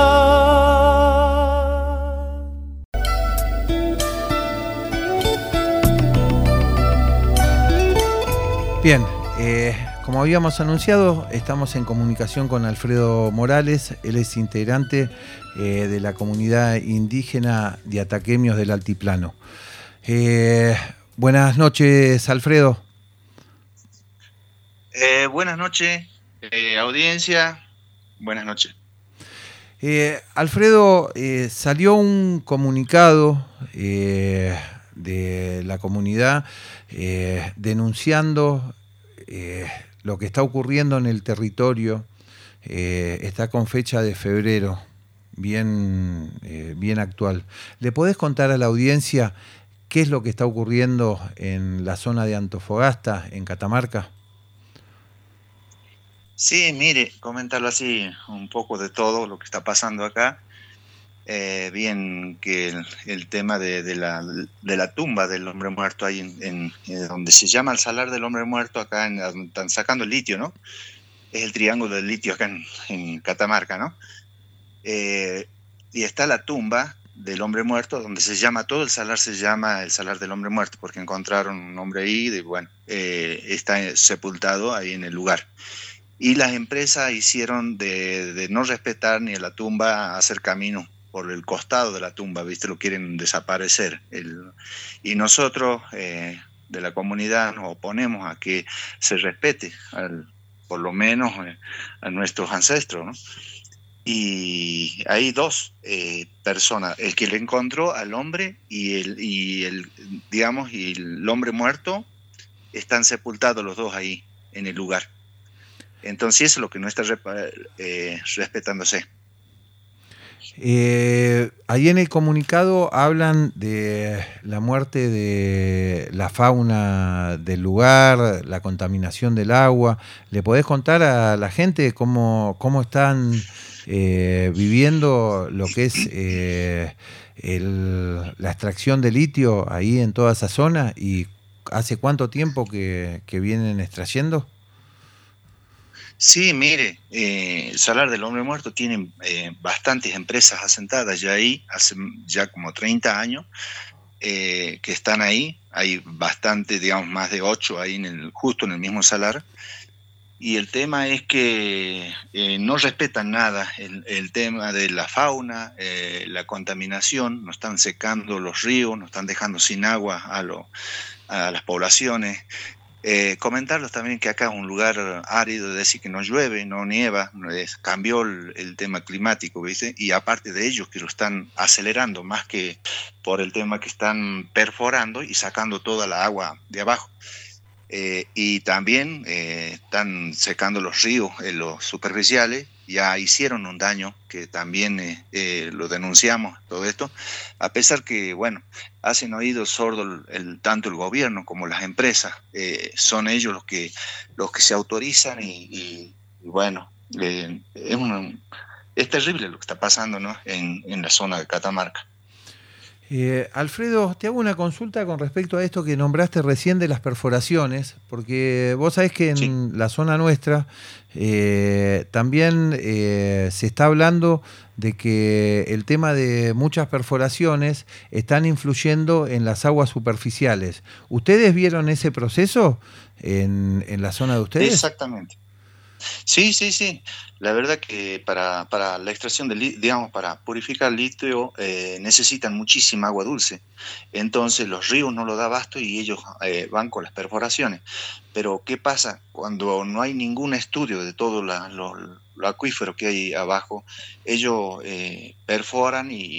Bien, eh, como habíamos anunciado, estamos en comunicación con Alfredo Morales. Él es integrante eh, de la comunidad indígena de Ataquemios del Altiplano. Eh, buenas noches, Alfredo. Eh, buenas noches, eh, audiencia. Buenas noches. Eh, Alfredo, eh, salió un comunicado eh, de la comunidad eh, denunciando eh, lo que está ocurriendo en el territorio. Eh, está con fecha de febrero, bien, eh, bien actual. ¿Le podés contar a la audiencia qué es lo que está ocurriendo en la zona de Antofagasta, en Catamarca? Sí, mire, comentarlo así, un poco de todo lo que está pasando acá. Eh, bien que el, el tema de, de, la, de la tumba del hombre muerto ahí en, en, en donde se llama el Salar del Hombre Muerto, acá en, donde están sacando el litio, ¿no? Es el triángulo del litio acá en, en Catamarca, ¿no? Eh, y está la tumba del hombre muerto, donde se llama, todo el salar se llama el Salar del Hombre Muerto, porque encontraron un hombre ahí, y bueno, eh, está sepultado ahí en el lugar. Y las empresas hicieron de, de no respetar ni a la tumba, hacer camino por el costado de la tumba, ¿viste? Lo quieren desaparecer. El, y nosotros, eh, de la comunidad, nos oponemos a que se respete, al, por lo menos, eh, a nuestros ancestros, ¿no? Y hay dos eh, personas, el que le encontró al hombre y el, y el, digamos, y el hombre muerto, están sepultados los dos ahí, en el lugar. Entonces eso es lo que no está eh, respetándose. Eh, ahí en el comunicado hablan de la muerte de la fauna del lugar, la contaminación del agua. ¿Le podés contar a la gente cómo, cómo están eh, viviendo lo que es eh, el, la extracción de litio ahí en toda esa zona y hace cuánto tiempo que, que vienen extrayendo? Sí, mire, eh, el Salar del Hombre Muerto tiene eh, bastantes empresas asentadas ya ahí, hace ya como treinta años eh, que están ahí. Hay bastante, digamos, más de ocho ahí en el, justo en el mismo salar. Y el tema es que eh, no respetan nada el, el tema de la fauna, eh, la contaminación, nos están secando los ríos, nos están dejando sin agua a, lo, a las poblaciones. Eh, comentarles también que acá es un lugar árido, es decir, que no llueve, no nieva, es, cambió el, el tema climático, ¿viste? Y aparte de ellos que lo están acelerando más que por el tema que están perforando y sacando toda la agua de abajo. Eh, y también eh, están secando los ríos, eh, los superficiales, ya hicieron un daño que también eh, eh, lo denunciamos, todo esto, a pesar que, bueno, hacen oídos sordos el, el, tanto el gobierno como las empresas, eh, son ellos los que, los que se autorizan y, y, y bueno, eh, es, una, es terrible lo que está pasando, ¿no? en, en la zona de Catamarca. Eh, Alfredo, te hago una consulta con respecto a esto que nombraste recién de las perforaciones, porque vos sabés que en sí. la zona nuestra eh, también eh, se está hablando de que el tema de muchas perforaciones están influyendo en las aguas superficiales. ¿Ustedes vieron ese proceso en, en la zona de ustedes? Exactamente. Sí, sí, sí. La verdad que para, para la extracción de litio, digamos, para purificar litio eh, necesitan muchísima agua dulce. Entonces los ríos no lo da abasto y ellos eh, van con las perforaciones. Pero ¿qué pasa? Cuando no hay ningún estudio de todo la, lo, lo acuífero que hay abajo, ellos eh, perforan y, y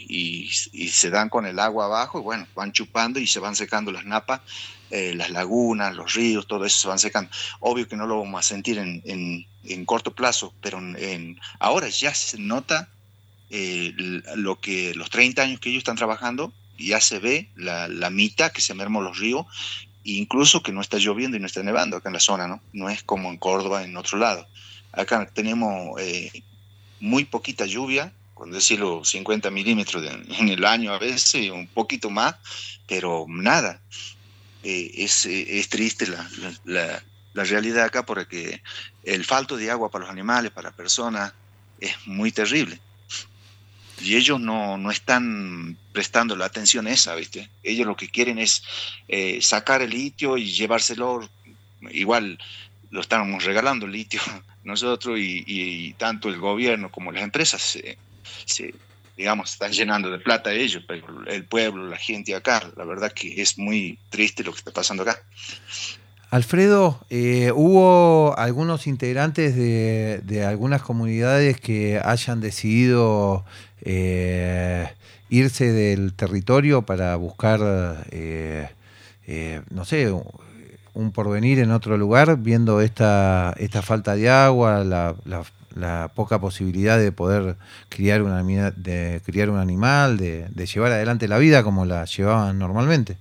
y, y se dan con el agua abajo, y bueno, van chupando y se van secando las napas, eh, las lagunas, los ríos, todo eso se van secando. Obvio que no lo vamos a sentir en, en, en corto plazo, pero en, en, ahora ya se nota eh, lo que los treinta años que ellos están trabajando, ya se ve la, la mitad que se mermó los ríos, e incluso que no está lloviendo y no está nevando acá en la zona, ¿no? No es como en Córdoba, en otro lado. Acá tenemos eh, muy poquita lluvia, con decirlo cincuenta milímetros de, en el año a veces, un poquito más, pero nada. Eh, es, es triste la, la, la realidad acá, porque el falto de agua para los animales, para las personas, es muy terrible. Y ellos no, no están prestando la atención esa, ¿viste? Ellos lo que quieren es eh, sacar el litio y llevárselo. Igual lo estamos regalando el litio nosotros, y, y, y tanto el gobierno como las empresas se, se, digamos, están llenando de plata ellos, pero el pueblo, la gente acá, la verdad que es muy triste lo que está pasando acá. Alfredo, eh, ¿hubo algunos integrantes de, de algunas comunidades que hayan decidido eh, irse del territorio para buscar, eh, eh, no sé, un porvenir en otro lugar, viendo esta, esta falta de agua, la, la, la poca posibilidad de poder criar, una, de criar un animal, de, de llevar adelante la vida como la llevaban normalmente?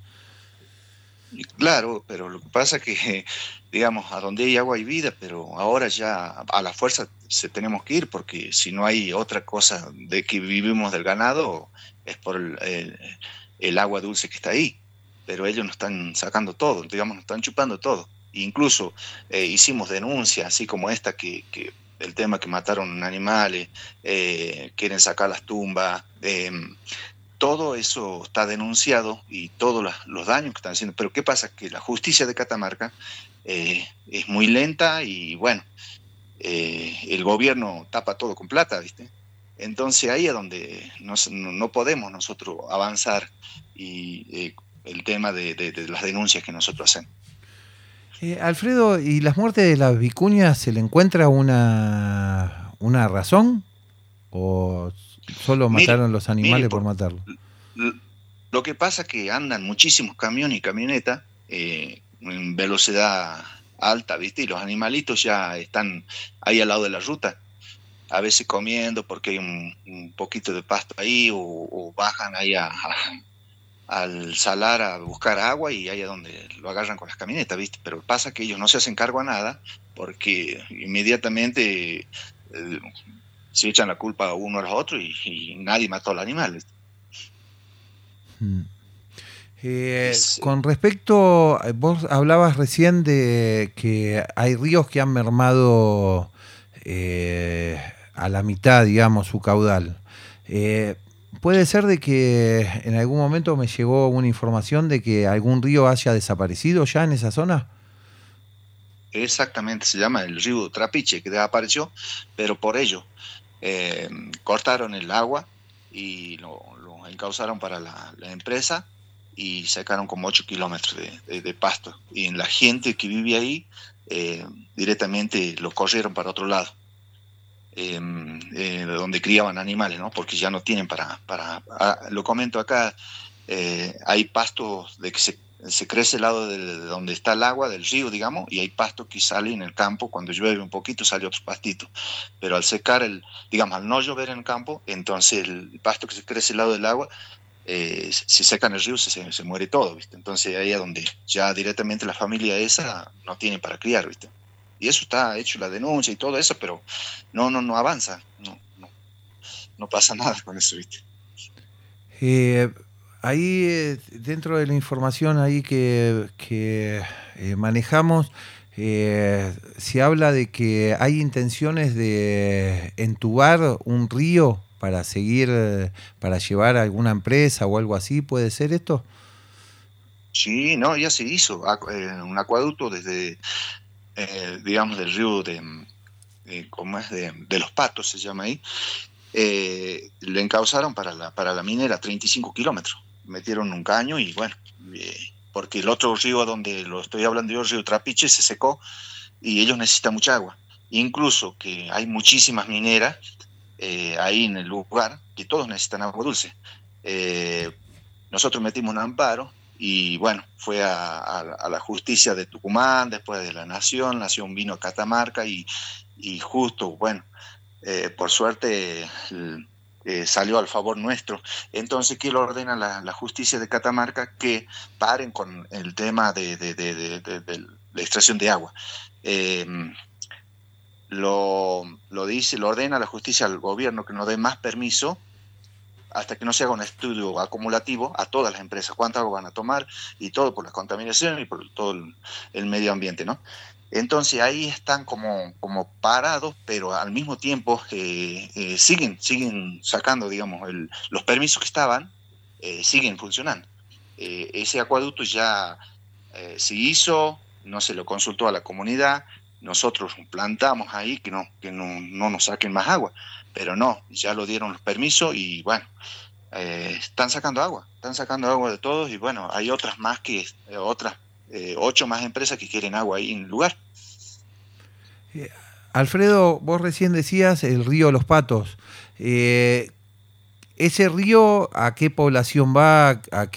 Claro, pero lo que pasa es que, digamos, a donde hay agua hay vida, pero ahora ya a la fuerza se tenemos que ir, porque si no hay otra cosa de que vivimos del ganado, es por el, el, el agua dulce que está ahí. Pero ellos nos están sacando todo, digamos, nos están chupando todo. Incluso eh, hicimos denuncias, así como esta, que, que el tema que mataron animales, eh, quieren sacar las tumbas, eh, todo eso está denunciado, y todos los, los daños que están haciendo. Pero ¿qué pasa? Que la justicia de Catamarca eh, es muy lenta, y bueno, eh, el gobierno tapa todo con plata, ¿viste? Entonces ahí es donde nos, no, no podemos nosotros avanzar, y eh, el tema de, de, de las denuncias que nosotros hacemos. Eh, Alfredo, ¿y las muertes de las vicuñas se le encuentra una, una razón? ¿O solo mataron mire, los animales mire, por, por matarlos? Lo que pasa es que andan muchísimos camiones y camionetas eh, en velocidad alta, ¿viste? Y los animalitos ya están ahí al lado de la ruta, a veces comiendo porque hay un, un poquito de pasto ahí, o, o bajan ahí a, a al salar a buscar agua, y ahí es donde lo agarran con las camionetas, ¿viste? Pero pasa que ellos no se hacen cargo a nada, porque inmediatamente eh, se echan la culpa a uno a los otros, y, y nadie mató al animal, ¿viste? Hmm. Eh, es, con respecto, vos hablabas recién de que hay ríos que han mermado eh, a la mitad, digamos, su caudal. Eh, ¿Puede ser de que en algún momento me llegó una información de que algún río haya desaparecido ya en esa zona? Exactamente, se llama el río Trapiche, que desapareció, pero por ello eh, cortaron el agua y lo, lo encauzaron para la, la empresa, y sacaron como ocho kilómetros de, de, de pasto. Y en la gente que vive ahí eh, directamente lo corrieron para otro lado. Eh, eh, donde criaban animales, ¿no? Porque ya no tienen para... para ah, lo comento acá, eh, hay pastos de que se, se crece al lado de, de donde está el agua, del río, digamos, y hay pastos que salen en el campo, cuando llueve un poquito sale otro pastito, pero al secar, el digamos, al no llover en el campo, entonces el pasto que se crece al lado del agua, eh, se seca en el río, se, se muere todo, ¿viste? Entonces ahí es donde ya directamente la familia esa no tiene para criar, ¿viste? Y eso está hecho, la denuncia y todo eso, pero no no no avanza, no no, no pasa nada con eso, ¿viste? Eh, ahí, eh, dentro de la información ahí que, que eh, manejamos, eh, se habla de que hay intenciones de entubar un río para seguir, para llevar a alguna empresa o algo así, ¿puede ser esto? Sí, no, ya se hizo eh, un acueducto desde... Eh, digamos del río de, de ¿cómo es? De, de los Patos se llama ahí, eh, le encauzaron para la, para la minera treinta y cinco kilómetros, metieron un caño y bueno, eh, porque el otro río donde lo estoy hablando yo, el río Trapiche, se secó y ellos necesitan mucha agua, incluso que hay muchísimas mineras eh, ahí en el lugar, que todos necesitan agua dulce. Eh, nosotros metimos un amparo y bueno, fue a, a, a la justicia de Tucumán, después de la Nación, Nación vino a Catamarca y, y justo, bueno, eh, por suerte eh, salió al favor nuestro. Entonces, ¿qué le ordena la, la justicia de Catamarca? Que paren con el tema de, de, de, de, de, de la extracción de agua. Eh, lo, lo dice, lo ordena la justicia al gobierno que no dé más permiso hasta que no se haga un estudio acumulativo a todas las empresas, cuánta agua van a tomar y todo por la contaminación y por todo el, el medio ambiente, ¿no? Entonces ahí están como, como parados, pero al mismo tiempo eh, eh, siguen, siguen sacando, digamos, el, los permisos que estaban, eh, siguen funcionando. Eh, ese acueducto ya eh, se hizo, no se lo consultó a la comunidad, nosotros plantamos ahí que no, que no, no nos saquen más agua, pero no, ya lo dieron los permisos y bueno, eh, están sacando agua, están sacando agua de todos y bueno, hay otras más que, eh, otras eh, ocho más empresas que quieren agua ahí en el lugar. Eh, Alfredo, vos recién decías el río Los Patos. Eh, ¿Ese río a qué población va? ¿A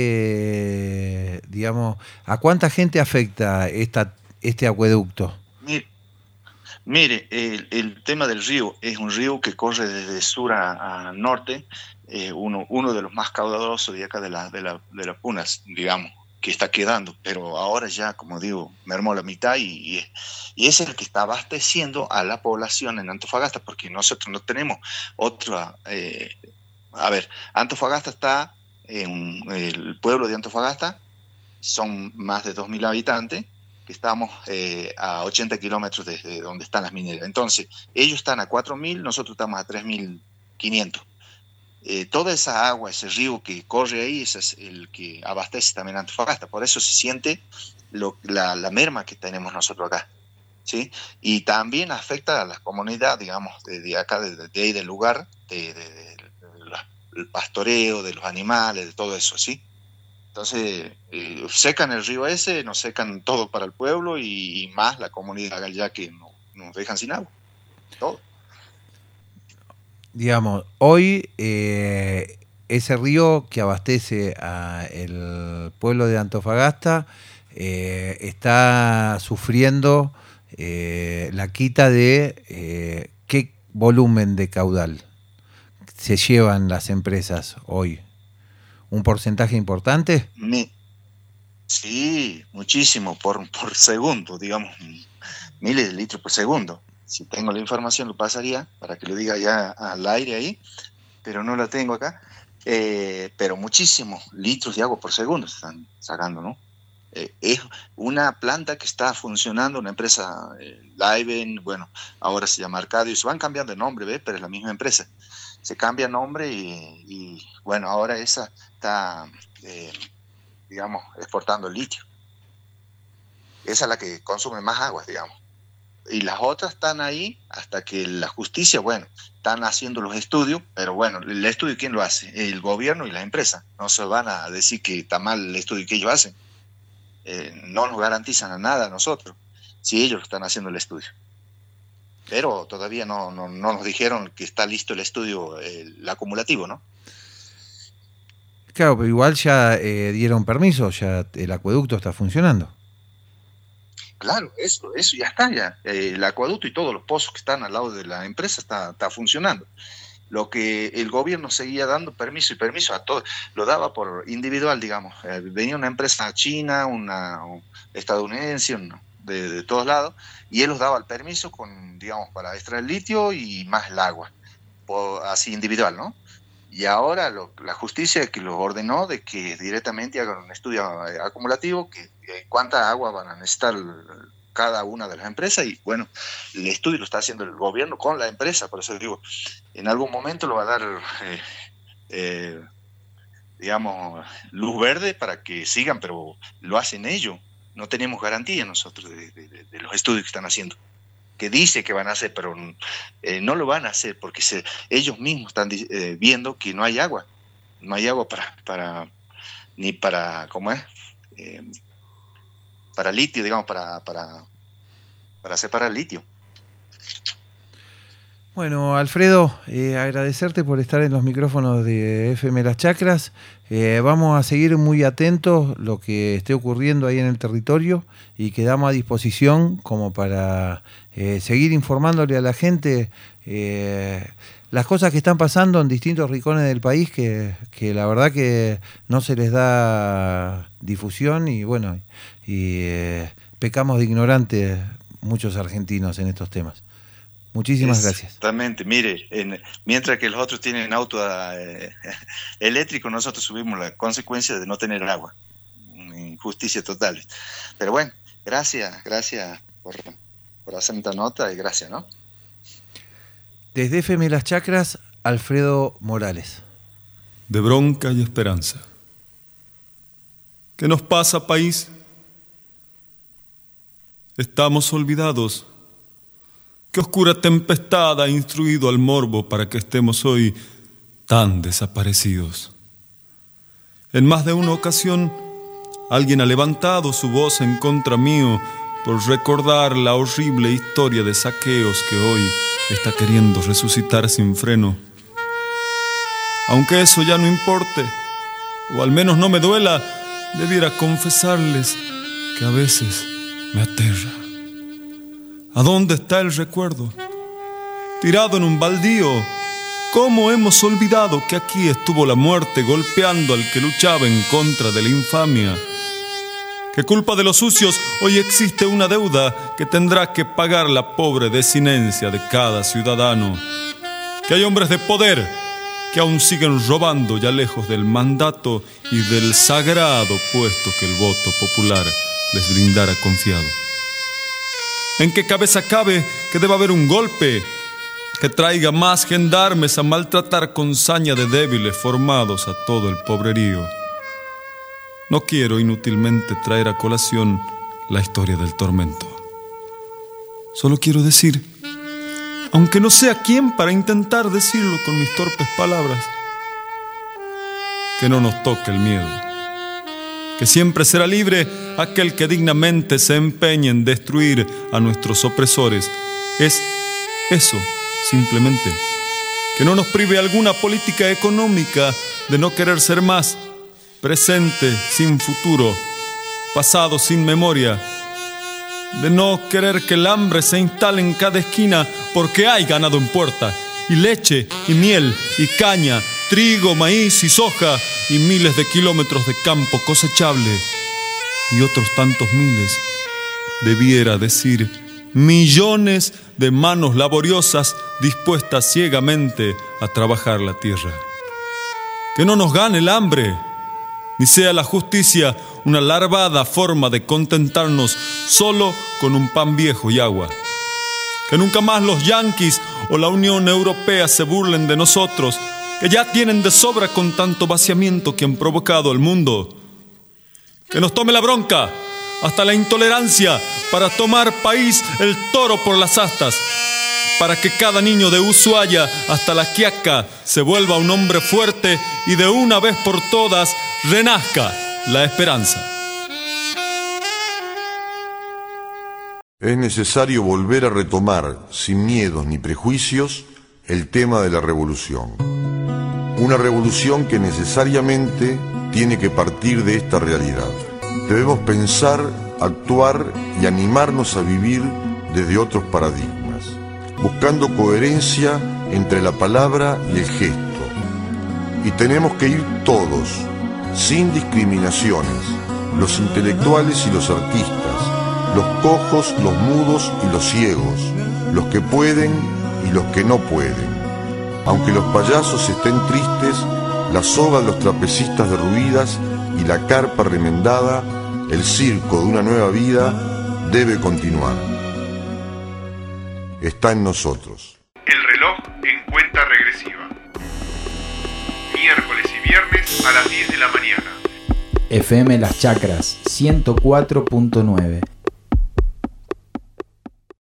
qué, digamos, a cuánta gente afecta esta, este acueducto? Mire, mire el, el tema del río es un río que corre desde sur a, a norte, eh, uno, uno de los más caudalosos de acá de la, de la, de las Punas, digamos, que está quedando, pero ahora ya, como digo, mermó la mitad y, y, y es el que está abasteciendo a la población en Antofagasta, porque nosotros no tenemos otra... Eh, a ver, Antofagasta está en el pueblo de Antofagasta, son más de dos mil habitantes, que estamos eh, a ochenta kilómetros desde donde están las mineras. Entonces, ellos están a cuatro mil, nosotros estamos a tres mil quinientos. Eh, toda esa agua, ese río que corre ahí, ese es el que abastece también Antofagasta. Por eso se siente lo, la, la merma que tenemos nosotros acá, ¿sí? Y también afecta a la comunidad, digamos, de, de acá, de, de ahí del lugar, de, de, de, de la, el pastoreo, de los animales, de todo eso, ¿sí? Entonces, eh, secan el río ese, nos secan todo para el pueblo y, y más la comunidad allá que no, nos dejan sin agua, todo. Digamos, hoy eh, ese río que abastece al pueblo de Antofagasta eh, está sufriendo eh, la quita de eh, qué volumen de caudal se llevan las empresas hoy. ¿Un porcentaje importante? Me, sí, muchísimo, por, por segundo, digamos, miles de litros por segundo. Si tengo la información lo pasaría para que lo diga ya al aire ahí, pero no la tengo acá. Eh, pero muchísimos litros de agua por segundo se están sacando, ¿no? Eh, es una planta que está funcionando, una empresa, eh, Liven, bueno, ahora se llama Arcadio, se van cambiando de nombre, ¿ves? Pero es la misma empresa. Se cambia nombre y, y bueno, ahora esa está, eh, digamos, exportando el litio. Esa es la que consume más agua, digamos. Y las otras están ahí hasta que la justicia, bueno, están haciendo los estudios, pero bueno, el estudio ¿quién lo hace? El gobierno y la empresa. No se van a decir que está mal el estudio que ellos hacen. Eh, no nos garantizan a nada a nosotros si ellos están haciendo el estudio. Pero todavía no, no, no nos dijeron que está listo el estudio, el acumulativo, ¿no? Claro, pero igual ya eh, dieron permiso, ya el acueducto está funcionando. Claro, eso, eso ya está, ya. Eh, el acueducto y todos los pozos que están al lado de la empresa está, está funcionando. Lo que el gobierno seguía dando permiso y permiso a todos, lo daba por individual, digamos. Eh, venía una empresa china, una estadounidense, una, de, de todos lados, y él los daba el permiso con, digamos, para extraer el litio y más el agua, por, así individual, ¿no? Y ahora lo, la justicia que los ordenó de que directamente hagan un estudio acumulativo, que, que cuánta agua van a necesitar cada una de las empresas, y bueno, el estudio lo está haciendo el gobierno con la empresa, por eso digo, en algún momento lo va a dar, eh, eh, digamos, luz verde para que sigan, pero lo hacen ellos, no tenemos garantía nosotros de, de, de, de los estudios que están haciendo, que dice que van a hacer, pero eh, no lo van a hacer porque se, ellos mismos están eh, viendo que no hay agua, no hay agua para, para ni para, ¿cómo es? Eh, para litio, digamos, para, para, para separar litio. Bueno, Alfredo, eh, agradecerte por estar en los micrófonos de F M Las Chacras. Eh, vamos a seguir muy atentos lo que esté ocurriendo ahí en el territorio y quedamos a disposición como para eh, seguir informándole a la gente eh, las cosas que están pasando en distintos rincones del país que, que la verdad que no se les da difusión y bueno, y eh, pecamos de ignorantes muchos argentinos en estos temas. Muchísimas gracias. Exactamente, mire, en, mientras que los otros tienen auto eh, eléctrico, nosotros subimos la consecuencia de no tener agua. Injusticia total. Pero bueno, gracias, gracias por, por hacer esta nota y gracias, ¿no? Desde F M Las Chacras, Alfredo Morales. De bronca y esperanza. ¿Qué nos pasa, país? Estamos olvidados. ¿Qué oscura tempestad ha instruido al morbo para que estemos hoy tan desaparecidos? En más de una ocasión, alguien ha levantado su voz en contra mío por recordar la horrible historia de saqueos que hoy está queriendo resucitar sin freno. Aunque eso ya no importe, o al menos no me duela, debiera confesarles que a veces me aterra. ¿A dónde está el recuerdo? Tirado en un baldío, ¿cómo hemos olvidado que aquí estuvo la muerte golpeando al que luchaba en contra de la infamia? Que culpa de los sucios hoy existe una deuda que tendrá que pagar la pobre desinencia de cada ciudadano. Que hay hombres de poder que aún siguen robando ya lejos del mandato y del sagrado puesto que el voto popular les brindara confiado. ¿En qué cabeza cabe que deba haber un golpe que traiga más gendarmes a maltratar con saña de débiles formados a todo el pobrerío? No quiero inútilmente traer a colación la historia del tormento. Solo quiero decir, aunque no sé a quién para intentar decirlo con mis torpes palabras, que no nos toque el miedo. Que siempre será libre aquel que dignamente se empeñe en destruir a nuestros opresores. Es eso, simplemente. Que no nos prive alguna política económica de no querer ser más. Presente sin futuro, pasado sin memoria. De no querer que el hambre se instale en cada esquina porque hay ganado en puerta. Y leche, y miel, y caña, trigo, maíz y soja, y miles de kilómetros de campo cosechable, y otros tantos miles, debiera decir, millones de manos laboriosas dispuestas ciegamente a trabajar la tierra. Que no nos gane el hambre, ni sea la justicia una larvada forma de contentarnos solo con un pan viejo y agua. Que nunca más los yanquis o la Unión Europea se burlen de nosotros, que ya tienen de sobra con tanto vaciamiento que han provocado al mundo. Que nos tome la bronca, hasta la intolerancia, para tomar país el toro por las astas, para que cada niño de Ushuaia hasta La Quiaca se vuelva un hombre fuerte y de una vez por todas renazca la esperanza. Es necesario volver a retomar, sin miedos ni prejuicios, el tema de la revolución. Una revolución que necesariamente tiene que partir de esta realidad. Debemos pensar, actuar y animarnos a vivir desde otros paradigmas, buscando coherencia entre la palabra y el gesto. Y tenemos que ir todos, sin discriminaciones, los intelectuales y los artistas, los cojos, los mudos y los ciegos, los que pueden y los que no pueden. Aunque los payasos estén tristes, la soga de los trapecistas derruidas y la carpa remendada, el circo de una nueva vida debe continuar. Está en nosotros. El reloj en cuenta regresiva. Miércoles y viernes a las diez de la mañana. F M Las Chacras ciento cuatro punto nueve.